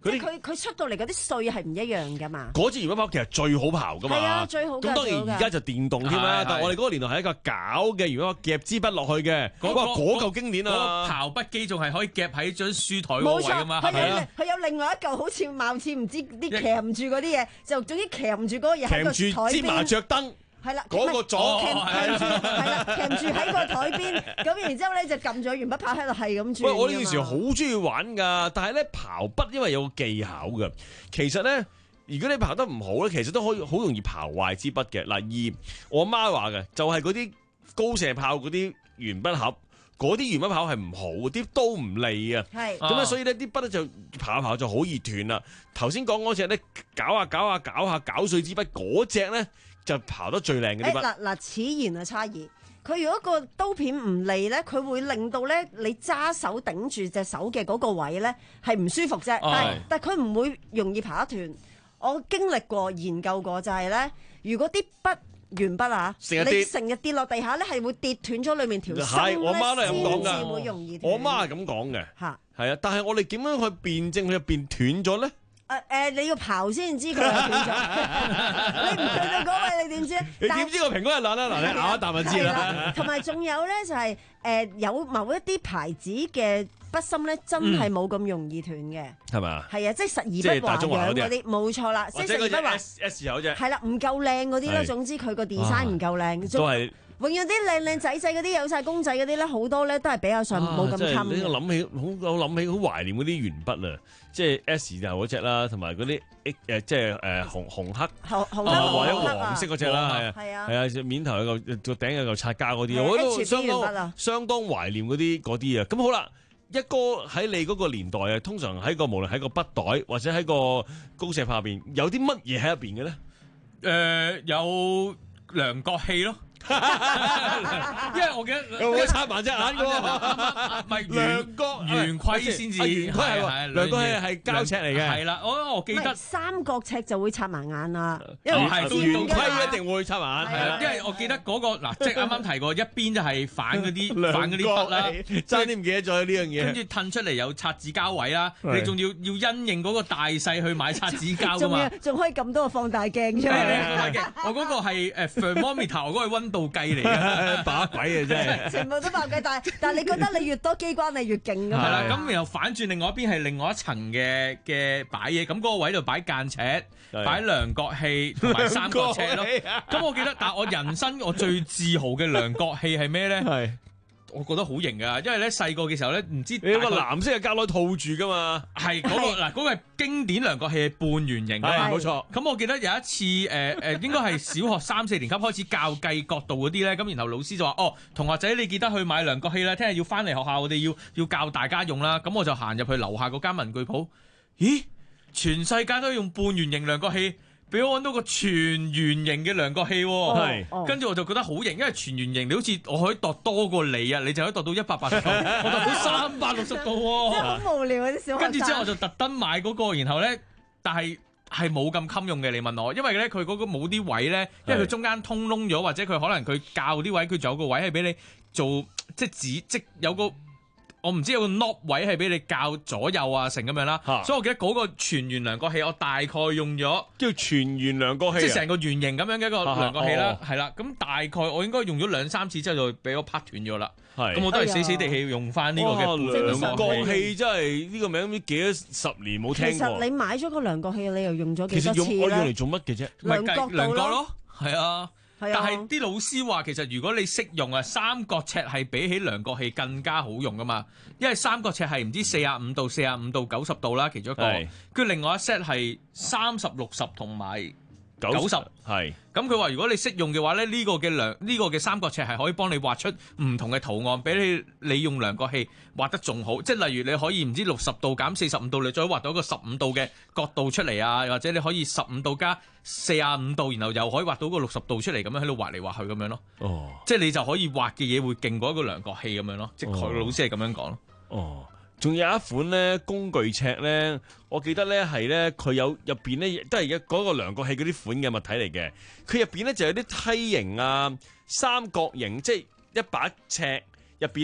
即係佢佢出到嚟嗰啲碎係唔一樣噶嘛。 嗰支鉛筆刨其實最好刨噶嘛。 係啊，最好。 咁當然而家就電動添啦，但係我哋嗰個年代係一個攪嘅，如果夾支筆落去嘅，哇嗰嚿經典啊！ 刨筆機仲係可以夾喺張書台嗰位噶嘛。 冇錯，佢有佢有另外一嚿好似貌似唔知啲鉗住嗰啲嘢，就總之鉗住嗰個嘢喺個台邊。鉗住支麻雀燈。係啦， 嗰個左鉗住係啦，鉗住喺個台邊，咁然之後咧就撳咗鉛筆刨喺度，係咁轉。喂， 我呢件事好中意玩㗎，但係咧刨筆因為有個技巧㗎。其實咧，如果你刨得唔好咧，其實都可以好容易刨壞支筆嘅。嗱，而我媽話嘅就係嗰啲高射炮嗰啲鉛筆盒，嗰啲鉛筆刨係唔好，啲刀唔利啊。係咁啊，所以咧啲筆咧就刨下刨就好易斷啦。頭先講嗰隻咧，搞下搞下搞下搞碎支筆嗰隻咧。就刨得最靚嘅啲筆。 嗱嗱，此言啊差異。佢如果個刀片唔利咧，佢會令到咧你揸手頂住隻手嘅嗰個位咧係唔舒服啫。但係但係佢唔會容易刨得斷。我經歷過研究過就係咧，如果啲筆鉛筆啊，你成日跌落地下咧係會跌斷咗裡面條芯咧， 我媽都係咁講㗎， 先至會容易斷。 我媽係咁講嘅。 嚇， 係啊，但係我哋點樣去辯證佢入邊斷咗咧？ 誒誒，你要刨先知佢係斷咗，你唔去到嗰位，你點知？ 你點知個蘋果係爛啦？嗱，你咬一啖就知啦。 同埋仲有咧，就係誒有某一啲牌子嘅筆芯咧，真係冇咁容易斷嘅。係咪啊？係啊，即係實而不華樣嗰啲，冇錯啦。即係實而不華 S 口啫。 係啦，唔夠靚嗰啲啦，總之佢個 design 唔夠靚。 都係。 永遠啲靚靚仔仔嗰啲有晒公仔嗰啲咧，好多咧都係比較上冇咁襟。 呢個諗起好，我諗起好懷念嗰啲鉛筆啊，即係 S 就嗰隻啦，同埋嗰啲誒即係誒紅紅黑紅紅黑或者黃色嗰隻啦，係啊係啊， 係啊，面頭有個個頂有個擦膠嗰啲，我都相當相當懷念嗰啲嗰啲啊。咁好啦，一哥喺你嗰個年代啊，通常喺個無論喺個筆袋或者喺個高射炮入邊，有啲乜嘢喺入邊嘅咧？ 誒，有量角器咯。因為我記得有冇插埋隻眼嘅喎？ 唔係量角圓規先至， 圓規係喎，量角係係膠尺嚟嘅。 係啦，我我記得三角尺就會插埋眼啦。 因為係圓規一定會插埋眼。 係啊，因為我記得嗰個嗱，即係啱啱提過，一邊就係反嗰啲反嗰啲筆啦， 爭啲唔記得咗呢樣嘢。 跟住褪出嚟有擦紙膠位啦，你仲要要因應嗰個大細去買擦紙膠㗎嘛？ 仲可以撳多個放大鏡出嚟。 我嗰個係誒 thermometer，我嗰個係溫度計嚟嘅， 把鬼嘅啫， 全部都爆計，但係但係你覺得你越多機關你越勁㗎嘛？ 係啦，咁然後反轉另外一邊係另外一層嘅嘅擺嘢，咁嗰個位度擺間尺、擺量角器同埋三角尺咯。咁我記得，但係我人生我最自豪嘅量角器係咩咧？係。我覺得好型噶，因為咧細個嘅時候咧，唔知你有個藍色嘅膠袋套住噶嘛， 係嗰個嗱嗰個係經典量角器，係半圓形嘅嘛， 冇錯。 咁我記得有一次誒誒，應該係小學三四年級開始教計角度嗰啲咧，咁然後老師就話：哦，同學仔你記得去買量角器啦，聽日要翻嚟學校，我哋要要教大家用啦。咁我就行入去樓下嗰間文具鋪，咦，全世界都用半圓形量角器。俾我揾到個全圓形嘅量角器，係，跟住我就覺得好型，因為全圓形你好似我可以度多過你啊，你就可以度到一百八十度，我度到三百六十度喎， 真係好無聊啊啲小學生。 跟住之後我就特登買嗰個，然後咧，但係係冇咁襟用嘅。你問我，因為咧佢嗰個冇啲位咧，因為佢中間通窿咗，或者佢可能佢校啲位，佢仲有個位係俾你做即係指即有個。我唔知有個 knob 位係俾你校左右啊，成咁樣啦，啊、所以我記得嗰個全圓量角器，我大概用咗叫全圓量角器， 即係成個圓形咁樣嘅一個量角器啦，係啦、啊，咁、哦、大概我應該用咗兩三次之後就俾我拍斷咗啦，咁是我都係死死地氣用翻呢個嘅量角器，真係呢個名唔知幾多十年冇聽過。 其實你買咗個量角器，你又用咗幾多次咧？ 其實用我用嚟做乜嘅啫？ 量角量角咯，係啊。 係啊、 但係啲老師話，其實如果你識用啊，三角尺係比起量角器更加好用噶嘛，因為三角尺係唔知四十五度、四十五度、九十度啦，其中一個，跟住另外一 set 係三十六十同埋九十，係。咁佢話如果你識用嘅話咧，呢、這個嘅量呢個嘅三角尺係可以幫你畫出唔同嘅圖案，比你你用量角器畫得仲好。即係例如你可以唔知六十度減四十五度，你再畫到一個十五度嘅角度出嚟啊，或者你可以十五度加四十五度，然後又可以畫到個六十度出嚟，咁樣喺度畫嚟畫去咁樣咯。哦，即係你就可以畫嘅嘢會勁過一個量角器咁樣咯。即係佢老師係咁樣講咯。 哦。仲有一款咧工具尺咧，我記得咧係咧佢有入邊咧都係一嗰個量角器嗰啲款嘅物體嚟嘅。佢入邊咧就有啲梯形啊、三角形，即係一把尺入邊咧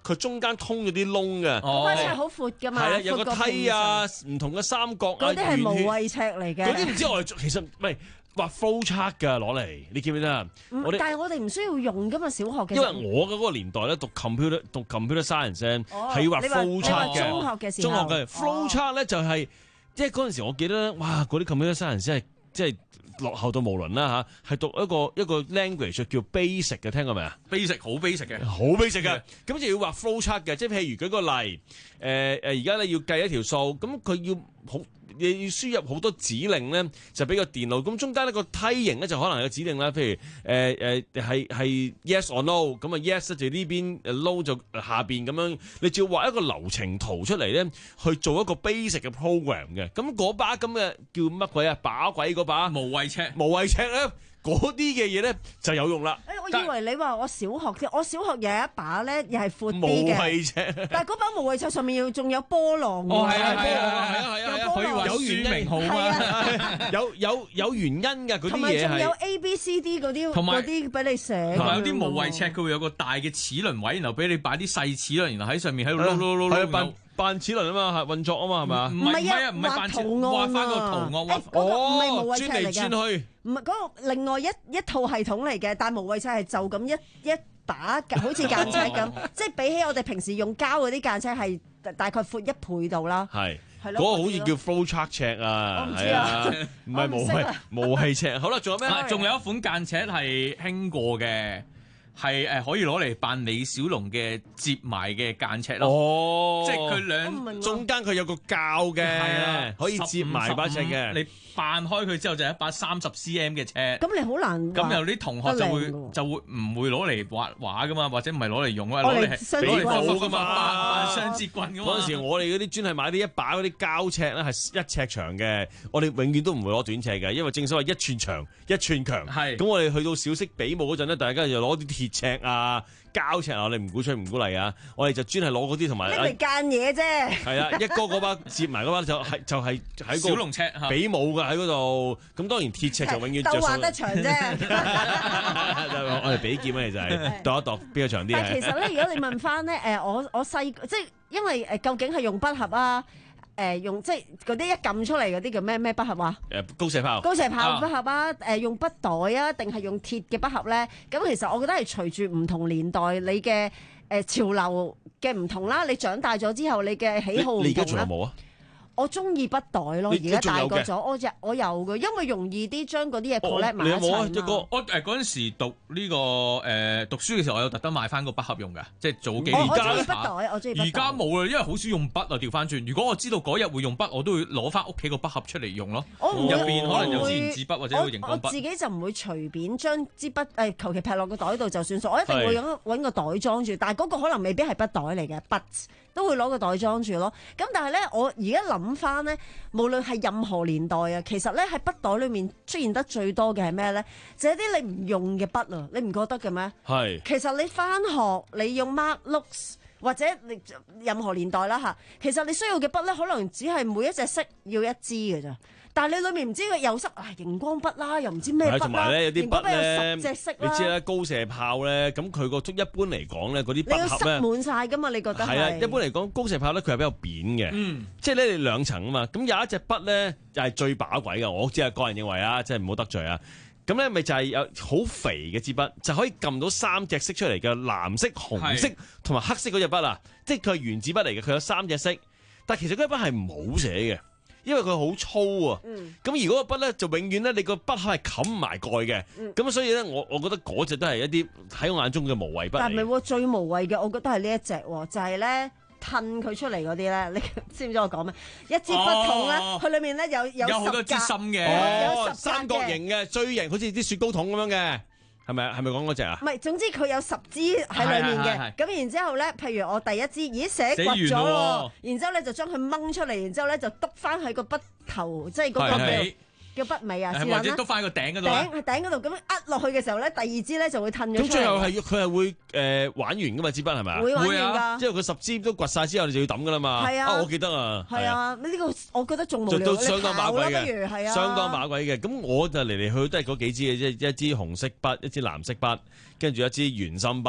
佢中間通咗啲窿嘅。 嗰把尺好闊㗎嘛， 係啊，有個梯啊，唔同嘅三角啊， 嗰啲係無圓謂尺嚟嘅。 嗰啲唔知我哋其實唔係畫 flow chart 㗎攞嚟，你記唔記得啊？我哋但係我哋唔需要用㗎嘛，小學嘅。 因為我嘅嗰個年代咧讀 computer 讀 computer science 係要畫 flow 你話 chart 嘅。 中學嘅時候， 中學嘅 flow chart 咧就係即係嗰陣時，我記得咧，哇！嗰啲 computer science 真係即係落後到無倫啦嚇，係讀一個一個 language 叫 basic 嘅，聽過未啊 ？basic 好 basic 嘅， 好 basic 嘅，咁就要畫 flow chart 嘅，即係譬如舉個例，誒誒而家咧要計一條數，咁佢要好。你要輸入好多指令咧，就俾個電腦。咁中間呢個梯形咧就可能有指令啦，譬如誒誒係係 yes or no，咁啊 yes 就呢邊，誒 no 就下邊咁樣。你只要畫一個流程圖出嚟咧，去做一個 basic 嘅 program 嘅。咁嗰把咁嘅叫乜鬼啊？把鬼嗰把無謂尺， 無謂尺咧。嗰啲嘅嘢咧就有用啦。 誒，我以為你話我小學添，我小學又有一把咧，又係闊啲嘅。 無謂尺， 但係嗰把無謂尺上面要仲有波浪喎。 哦，係啊，係啊，係啊，係啊，可以話有書名號啊， 有有有原因㗎，嗰啲嘢係。 同埋仲有 A B C D 嗰啲， 同埋嗰啲俾你寫。 同埋有啲無謂尺，佢會有個大嘅齒輪位，然後俾你擺啲細齒輪，然後喺上面喺度碌碌碌碌。 扮齒輪啊嘛，運作啊嘛，係嘛？ 唔係啊， 唔係扮圖案畫翻個圖案，畫嗰個唔係無謂尺嚟嘅， 轉嚟轉去。 唔係嗰個另外一一套系統嚟嘅，但係無謂尺係就咁一一把，好似間尺咁，即係比起我哋平時用膠嗰啲間尺係大概闊一倍度啦。 係， 係嗰個好似叫 flow chart 尺啊，係啊，唔係無謂無謂尺。好啦，仲有咩？ 仲有一款間尺係興過嘅。係誒可以攞嚟扮李小龍嘅摺埋嘅間尺咯， 哦， 即係佢兩中間佢有個膠嘅，係啊，可以摺埋把尺嘅。 你扮開佢之後就係一把三十 cm 嘅尺。 咁你好難。 咁有啲同學就會就會唔會攞嚟畫畫噶嘛，或者唔係攞嚟用啊，攞嚟係比武噶嘛，扮扮雙節棍噶嘛。 嗰陣時我哋嗰啲專係買啲一把嗰啲膠尺咧，係一尺長嘅，我哋永遠都唔會攞短尺嘅，因為正所謂一寸長一寸強。係。咁我哋去到小息比武嗰陣咧，大家就攞啲鐵尺啊、膠尺啊，我哋唔鼓吹唔鼓勵啊，我哋就專係攞嗰啲同埋。 拎嚟間嘢啫。係啊，一哥嗰把摺埋嗰把就係就係喺小龍尺比武嘅喺嗰度。咁當然鐵尺就永遠鬥畫得長啫。 我哋比劍咧就係度一度邊個長啲。 但係其實咧，如果你問翻咧，誒我我細即係因為誒究竟係用筆盒啊？誒用即係嗰啲一撳出嚟嗰啲叫咩咩筆盒啊？ 誒高射炮。 高射炮筆盒啊！誒用筆袋啊，定係用鐵嘅筆盒咧？咁其實我覺得係隨住唔同年代你嘅誒潮流嘅唔同啦，你長大咗之後你嘅喜好唔同啦。 你而家仲有冇啊？ 我中意筆袋咯，而家大個咗，我我有嘅，因為容易啲將嗰啲嘢 collect 埋一齊。 你有冇啊？一個我誒嗰陣時讀呢個誒讀書嘅時候，我有特登買翻個筆盒用嘅，即係早幾年。 我中意筆袋，我中意筆袋。 而家冇啦，因為好少用筆啊，調翻轉。如果我知道嗰日會用筆，我都會攞翻屋企個筆盒出嚟用咯。入邊可能有支原子筆或者有熒光筆。 我自己就唔會隨便將支筆誒求其劈落個袋度就算數，我一定會揾揾個袋裝住。但係嗰個可能未必係筆袋嚟嘅，筆都會攞個袋裝住咯。咁但係咧，我而家諗翻咧。無論係任何年代啊，其實咧喺筆袋裏面出現得最多嘅係咩咧？就係、是、啲你唔用嘅筆啊，你唔覺得嘅咩？係。其實你返學你用 Mark Looks 或者你任何年代啦嚇，其實你需要嘅筆咧，可能只係每一隻色要一支嘅咋。但係你裏面唔知佢有色啊，熒光筆啦，又唔知咩筆啦， 同埋咧有啲筆咧， 十隻色你知啦，高射炮咧，咁佢個一般嚟講咧，嗰啲筆盒咧， 你要塞滿晒噶嘛？你覺得係？係啊， 一般嚟講，高射炮咧佢係比較扁嘅，嗯，即係咧你兩層啊嘛，咁有一隻筆咧又係最把鬼嘅，我只係個人認為啊，即係唔好得罪啊。咁咧咪就係有好肥嘅支筆，就可以撳到三隻色出嚟嘅，藍色、紅色同埋黑色嗰隻筆啊，即係佢係原子筆嚟嘅，佢有三隻色，但係其實嗰支筆係唔好寫嘅。因為佢好粗啊，咁、嗯、而嗰個筆咧就永遠咧你個筆盒係冚埋蓋嘅，咁、嗯、所以咧我我覺得嗰隻都係一啲喺我眼中嘅無謂筆嚟。但係唔係最無謂嘅，我覺得係呢一隻，就係咧褪佢出嚟嗰啲咧，你知唔知我講咩？一支筆筒咧，佢、哦、裏面咧有有有好多支芯嘅， 哦，三角形嘅，最型好似啲雪糕筒咁樣嘅。係咪係咪講嗰隻啊？ 唔係，總之佢有十支喺裏面嘅。咁然之後咧，譬如我第一支已經寫掘咗喎，然之後咧就將佢掹出嚟，然之後咧就篤翻喺個筆頭，即係嗰個叫叫筆尾啊， 或者篤翻個頂嗰度。 頂係頂嗰度，咁呃落去嘅時候咧，第二支咧就會褪咗出嚟。 咁最後係佢係會誒玩完噶嘛？支筆係咪啊？ 會玩完㗎。 即係佢十支都掘晒之後，你就要抌㗎啦嘛。係啊，我記得啊。 係啊，呢個我覺得仲無聊。 都相當把鬼嘅， 不如係啊， 相當把鬼嘅。咁我就嚟嚟去去都係嗰幾支嘅啫，一支紅色筆，一支藍色筆，跟住一支圓心筆。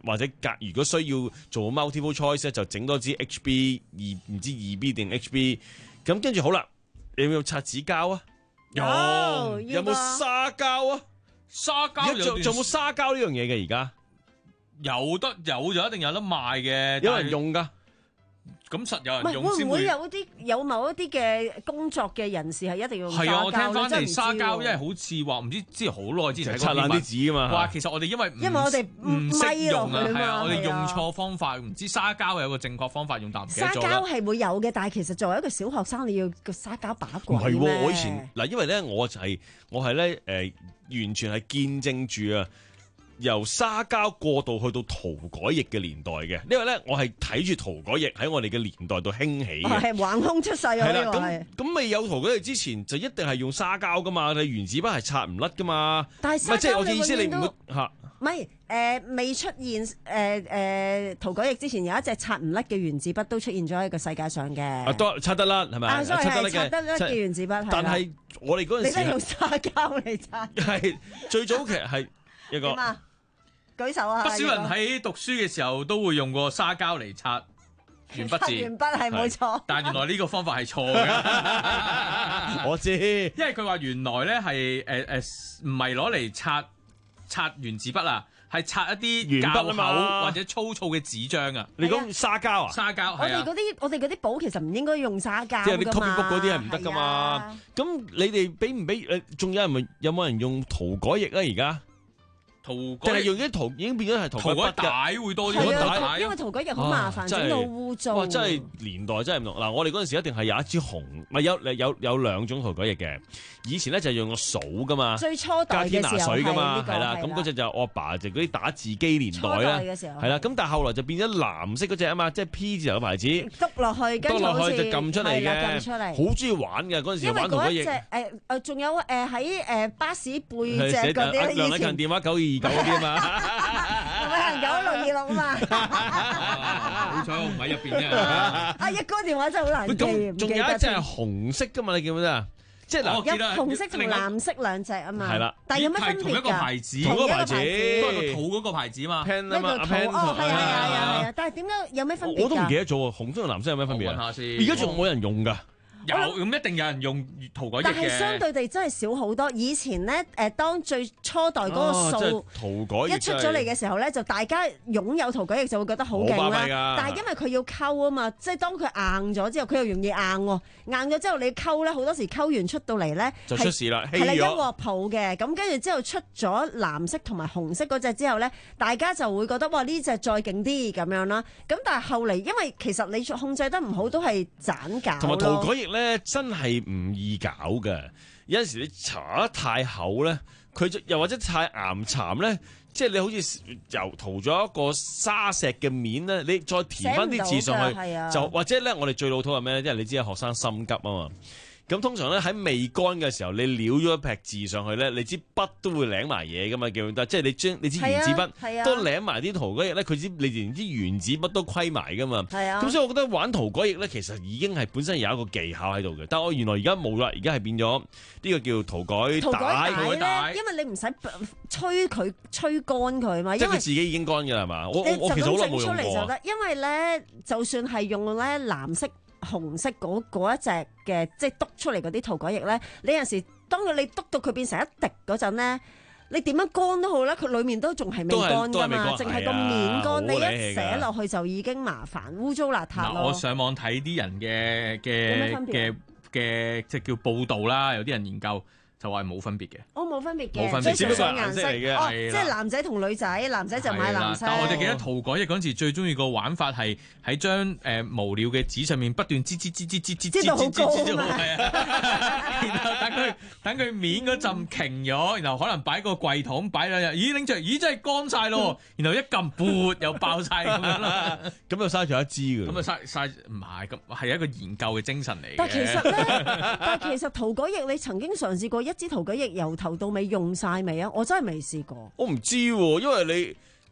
或者隔如果需要做 multiple choice 咧，就整多支 H B 二唔知二 B 定 H B。咁跟住好啦，你有冇擦紙膠啊？ 有， 有冇沙膠啊？ 沙膠仲仲有冇沙膠呢樣嘢嘅而家？ 有得有就一定有得賣嘅， 有人用㗎。 咁實有唔係人用先會唔會有啲有某一啲嘅工作嘅人士係一定要用沙膠？ 係啊，我聽翻嚟沙膠，因為為好似話唔知之前好耐之前擦爛啲紙啊嘛。 話其實我哋因為因為我哋唔識用啊，係啊，我哋係啊用錯方法，唔知沙膠係有個正確方法用，但唔記得沙咗啦。 膠係會有嘅，但係其實作為一個小學生，你要個沙膠把唔鬼係喎，我以咩前嗱，因為咧我就係我係咧誒，完全係見證住啊，由沙膠過渡去到塗改液嘅年代嘅，因為咧我係睇住塗改液喺我哋嘅年代度興起嘅。 係橫空出世啊！ 係啦， 呢個係咁咁未有塗改液之前，就一定係用沙膠噶嘛，你原子筆係擦唔甩噶嘛。 但係沙膠唔係即係我嘅意思，你唔你永遠都會嚇。 唔係誒未出現誒誒塗改液之前，有一隻擦唔甩嘅原子筆都出現咗喺個世界上嘅。 啊，都擦得甩係咪？ 啊，所以係嘅擦得甩嘅原子筆。係啦但係我哋嗰陣時你都係用沙膠嚟擦。 係最早期係一個點啊？舉手啊！ 不少人喺讀書嘅時候都會用過沙膠嚟擦鉛筆字， 鉛筆係冇錯。 但原來呢個方法係錯嘅。 我知， 因為佢話原來咧係誒誒唔係攞嚟擦擦原子筆啊，係擦一啲鉛筆啊嘛較厚或者粗糙嘅紙張啊。 你講沙膠啊？ 沙膠我哋係啊。 嗰啲我哋嗰啲簿其實唔應該用沙膠即係啲㗎 copy book 嘛。 嗰啲係唔得噶嘛。咁你哋俾唔俾？誒，仲有人咪有冇人用塗改液啊？而家？ 塗定係用啲塗已經變咗係塗塗改改筆帶會多啲， 係塗改啊， 帶因為塗改液好麻煩， 啊真係整到污糟。 哇！真係年代真係唔同嗱，我哋嗰陣時一定係有一支紅，唔係有有有兩種塗改液嘅。以前咧就係用個掃噶嘛， 最初代加天拿嘅時候水噶嘛， 係呢個係啦。 係啦咁嗰隻就我阿爸就嗰啲打字機年代初代啦， 嘅時候係啦。咁但係後來就變咗藍色嗰隻啊嘛，即係 P 字頭嘅牌子， 篤落去，跟篤住好似落去就撳出嚟係啦嘅， 撳出嚟。 好中意玩嘅嗰陣時因為玩塗改液嗰一隻。誒誒，仲有誒喺誒巴士背脊寫嗰啲， 梁禮勤以前電話九二二九嗰啲啊嘛。 唔係行九六二六啊嘛。 好彩我唔喺入邊啫。 啊，一哥電話真係好難記， 咁唔記得仲有一隻係紅色噶嘛？你記唔記得啊？即係嗱， 有紅色同藍色兩隻啊嘛。 係啦但係有乜分別㗎？ 同一個牌子， 同一個牌子都係個肚嗰個牌子嘛。 Pen 啊嘛， 呢個阿 Pen 圖哦，係啊係啊係啊係係啊，但係點解有咩分別㗎？ 我都唔記得咗喎，紅色同藍色有咩分別啊？ 我問下先而家仲冇人用㗎。 有咁一定有人用塗改液嘅， 但係相對地真係少好多。以前咧，誒當最初代嗰個啊即係數塗改液一出咗嚟嘅時候咧，就大家擁有塗改液就會覺得好勁好巴閉㗎啦。但係因為佢要溝啊嘛，即係當佢硬咗之後，佢又容易硬喎。硬咗之後你溝咧，好多時溝完出到嚟咧就出事啦，稀係啦一咗。 鑊泡嘅。咁跟住之後出咗藍色同埋紅色嗰隻之後咧，大家就會覺得哇呢隻再勁啲咁樣啦。咁但係後嚟因為其實你控制得唔好都係盞搞同埋塗改咯。 液咧，真係唔易搞嘅。有陣時你搽得太厚咧，佢就又或者太岩巉咧，即係你好似油塗咗一個沙石嘅面咧，你再填翻啲字上寫唔到㗎係啊去，就或者咧，我哋最老土係咩咧？因為你知係學生心急啊嘛。咁通常咧喺未乾嘅時候，你撩咗一撇字上去咧，你支筆都會舐埋嘢噶嘛，記唔記得？即係你將你支原子係啊係啊筆都舐埋啲塗改液咧，佢知你連啲原子筆都虧埋噶嘛。 係啊咁所以我覺得玩塗改液咧，其實已經係本身有一個技巧喺度嘅。但係我原來而家冇啦，而家係變咗呢個叫塗改塗改帶。 帶咧，因為你唔使吹佢吹乾佢嘛，因為即係佢自己已經乾㗎啦嘛。我我你我其實好耐冇用就咁整出嚟就過得。因為咧，就算係用咧藍色、紅色嗰嗰一隻嘅，即係篤出嚟嗰啲塗改液咧，你有陣時當佢你篤到佢變成一滴嗰陣咧，你點樣乾都好咧，佢裡面都仲係未乾㗎嘛，淨係個面乾，你一寫落去就已經麻煩、污糟邋遢嗱， 咯。 我上網睇啲人嘅有咩嘅分別啊嘅嘅即係叫報導啦，有啲人研究就話係冇分別嘅。 我冇分別嘅， 冇分別即係純粹顏只不過係顏色嚟嘅哦， 係啦即係男仔同女仔，男仔就買係啦藍色。 但我哋記得塗改液嗰陣時最中意個玩法係喺張誒無料嘅紙上面不斷擠擠擠擠擠擠擠到好高啊嘛係啊，然後等佢等佢面嗰陣瓊咗，然後可能擺個櫃桶擺兩日，咦拎出嚟，咦真係乾晒咯，然後一撳噗又爆晒咁樣啦， 咁就嘥咗一支㗎。 咁啊嘥嘥唔係咁係一個研究嘅精神嚟嘅。 但其實咧，但其實塗改液你曾經嘗試過一支塗改液由頭到尾用晒未啊？我真係未試過。 我唔知喎，因為你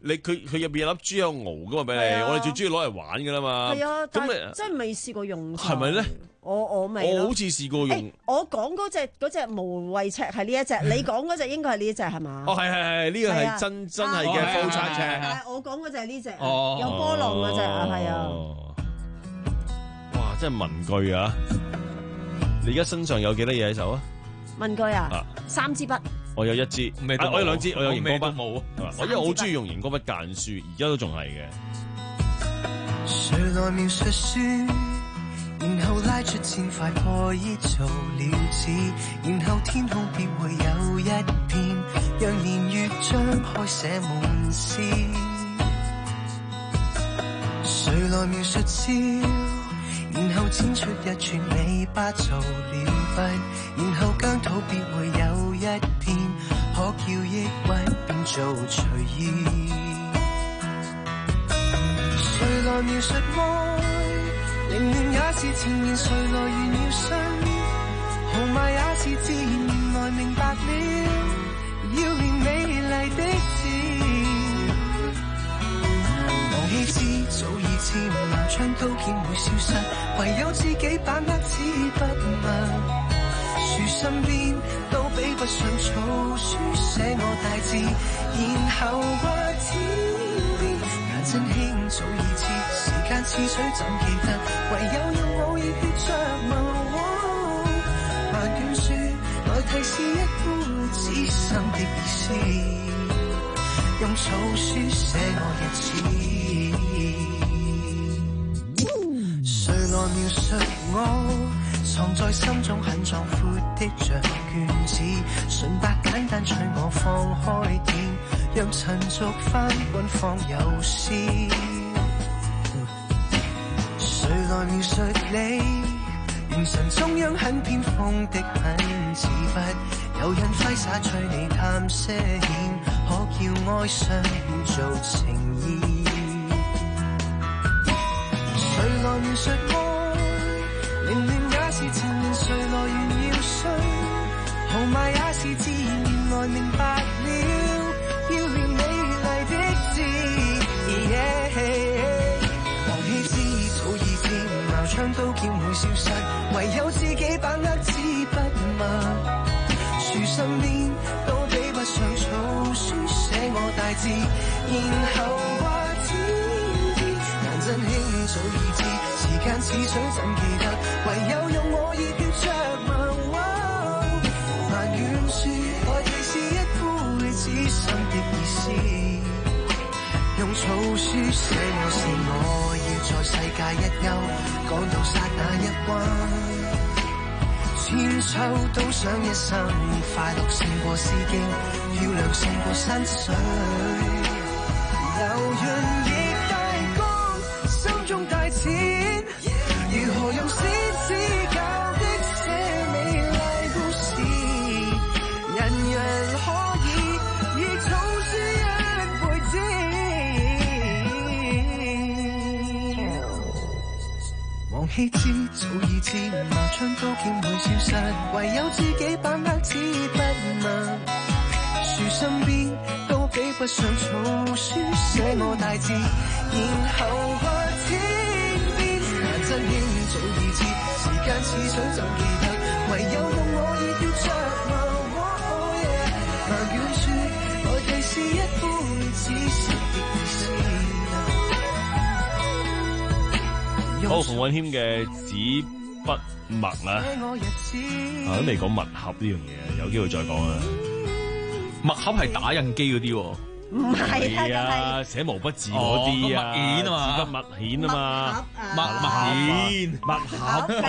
你佢佢入邊有粒豬有熬噶嘛俾你，我哋最中意攞嚟玩噶啦嘛。 係啊， 咁你真係未試過用。 係咪咧？ 我我未。 我好似試過用。 我講嗰隻嗰隻無胃赤係呢一隻，你講嗰隻應該係呢一隻係嘛？ 哦，係係係，呢個係真真係嘅 full 餐赤。 我講嗰隻係呢隻，有波浪嗰隻啊，係啊。 哇！真係文具啊！你而家身上有幾多嘢喺手啊？ 文具啊，三支筆。我有一支， 啊、 我有兩支，我有熒光筆冇。 我因為我好中意用熒光筆間書，而家都仲係嘅。 誰來描述書，然後拉出箭塊破衣做了紙，然後天空便會有一片，讓年月張開寫滿詩。誰來描述朝，然後剪出一串尾巴做了筆，然後疆土便會有一片，可叫抑鬱變做隨意。誰來描述愛，凌亂也是前言，誰來炫耀信，豪邁也是自然，原來明白了，要練美麗的字。忘記之早已知，矛槍刀劍會消失，唯有自己把握支筆墨。樹身邊都比不上草書寫我大字，然後話天邊眼真輕早已知，時間似水怎記得，唯有用我熱血着墨。萬卷書來提示一般此生的意思，用草書寫我日子。誰來描述我？藏在心中很壯闊的像卷子，純白簡單隨我放開點，讓塵俗翻滾放有詩。誰來描述你？元神中央很偏鋒的很似筆，有人揮灑催你探些險，可叫哀傷變做情意。誰來描述愛？凌亂是前言，誰來炫耀信？豪邁也是自然，原來明白了，要練美麗的字。忘記之早已知，矛槍刀劍會消失，唯有自己把握支筆墨。樹身邊都比不上草書寫我大字，然後話天邊眼真輕早已知，時間似水怎記得，唯有用我熱血着墨。萬卷書來提示一杯此生的意思，用草書寫我是我，要在世界一休，趕到剎那一彎。千秋都想一生快樂勝過詩經，漂亮勝過山水。柔潤亦大江，心中大錢，如何用詩詞教的寫美麗故事，人人可以以草書一輩子。忘記之早已知，矛槍刀劍會消失，唯有自己把握支筆墨。樹身邊都比不上草書寫我大字，然後話天邊眼真輕早已知，時間似水怎記得，唯有用我熱血着墨。萬卷書來提示一杯此生的意思。 好，馮允謙嘅紙筆墨啊，啊都未講墨盒呢樣嘢，有機會再講啊。 墨盒係打印機嗰啲喎。 唔係啊，寫毛筆字嗰啲啊， 墨硯啊嘛， 紙筆墨硯啊嘛， 墨墨硯墨盒。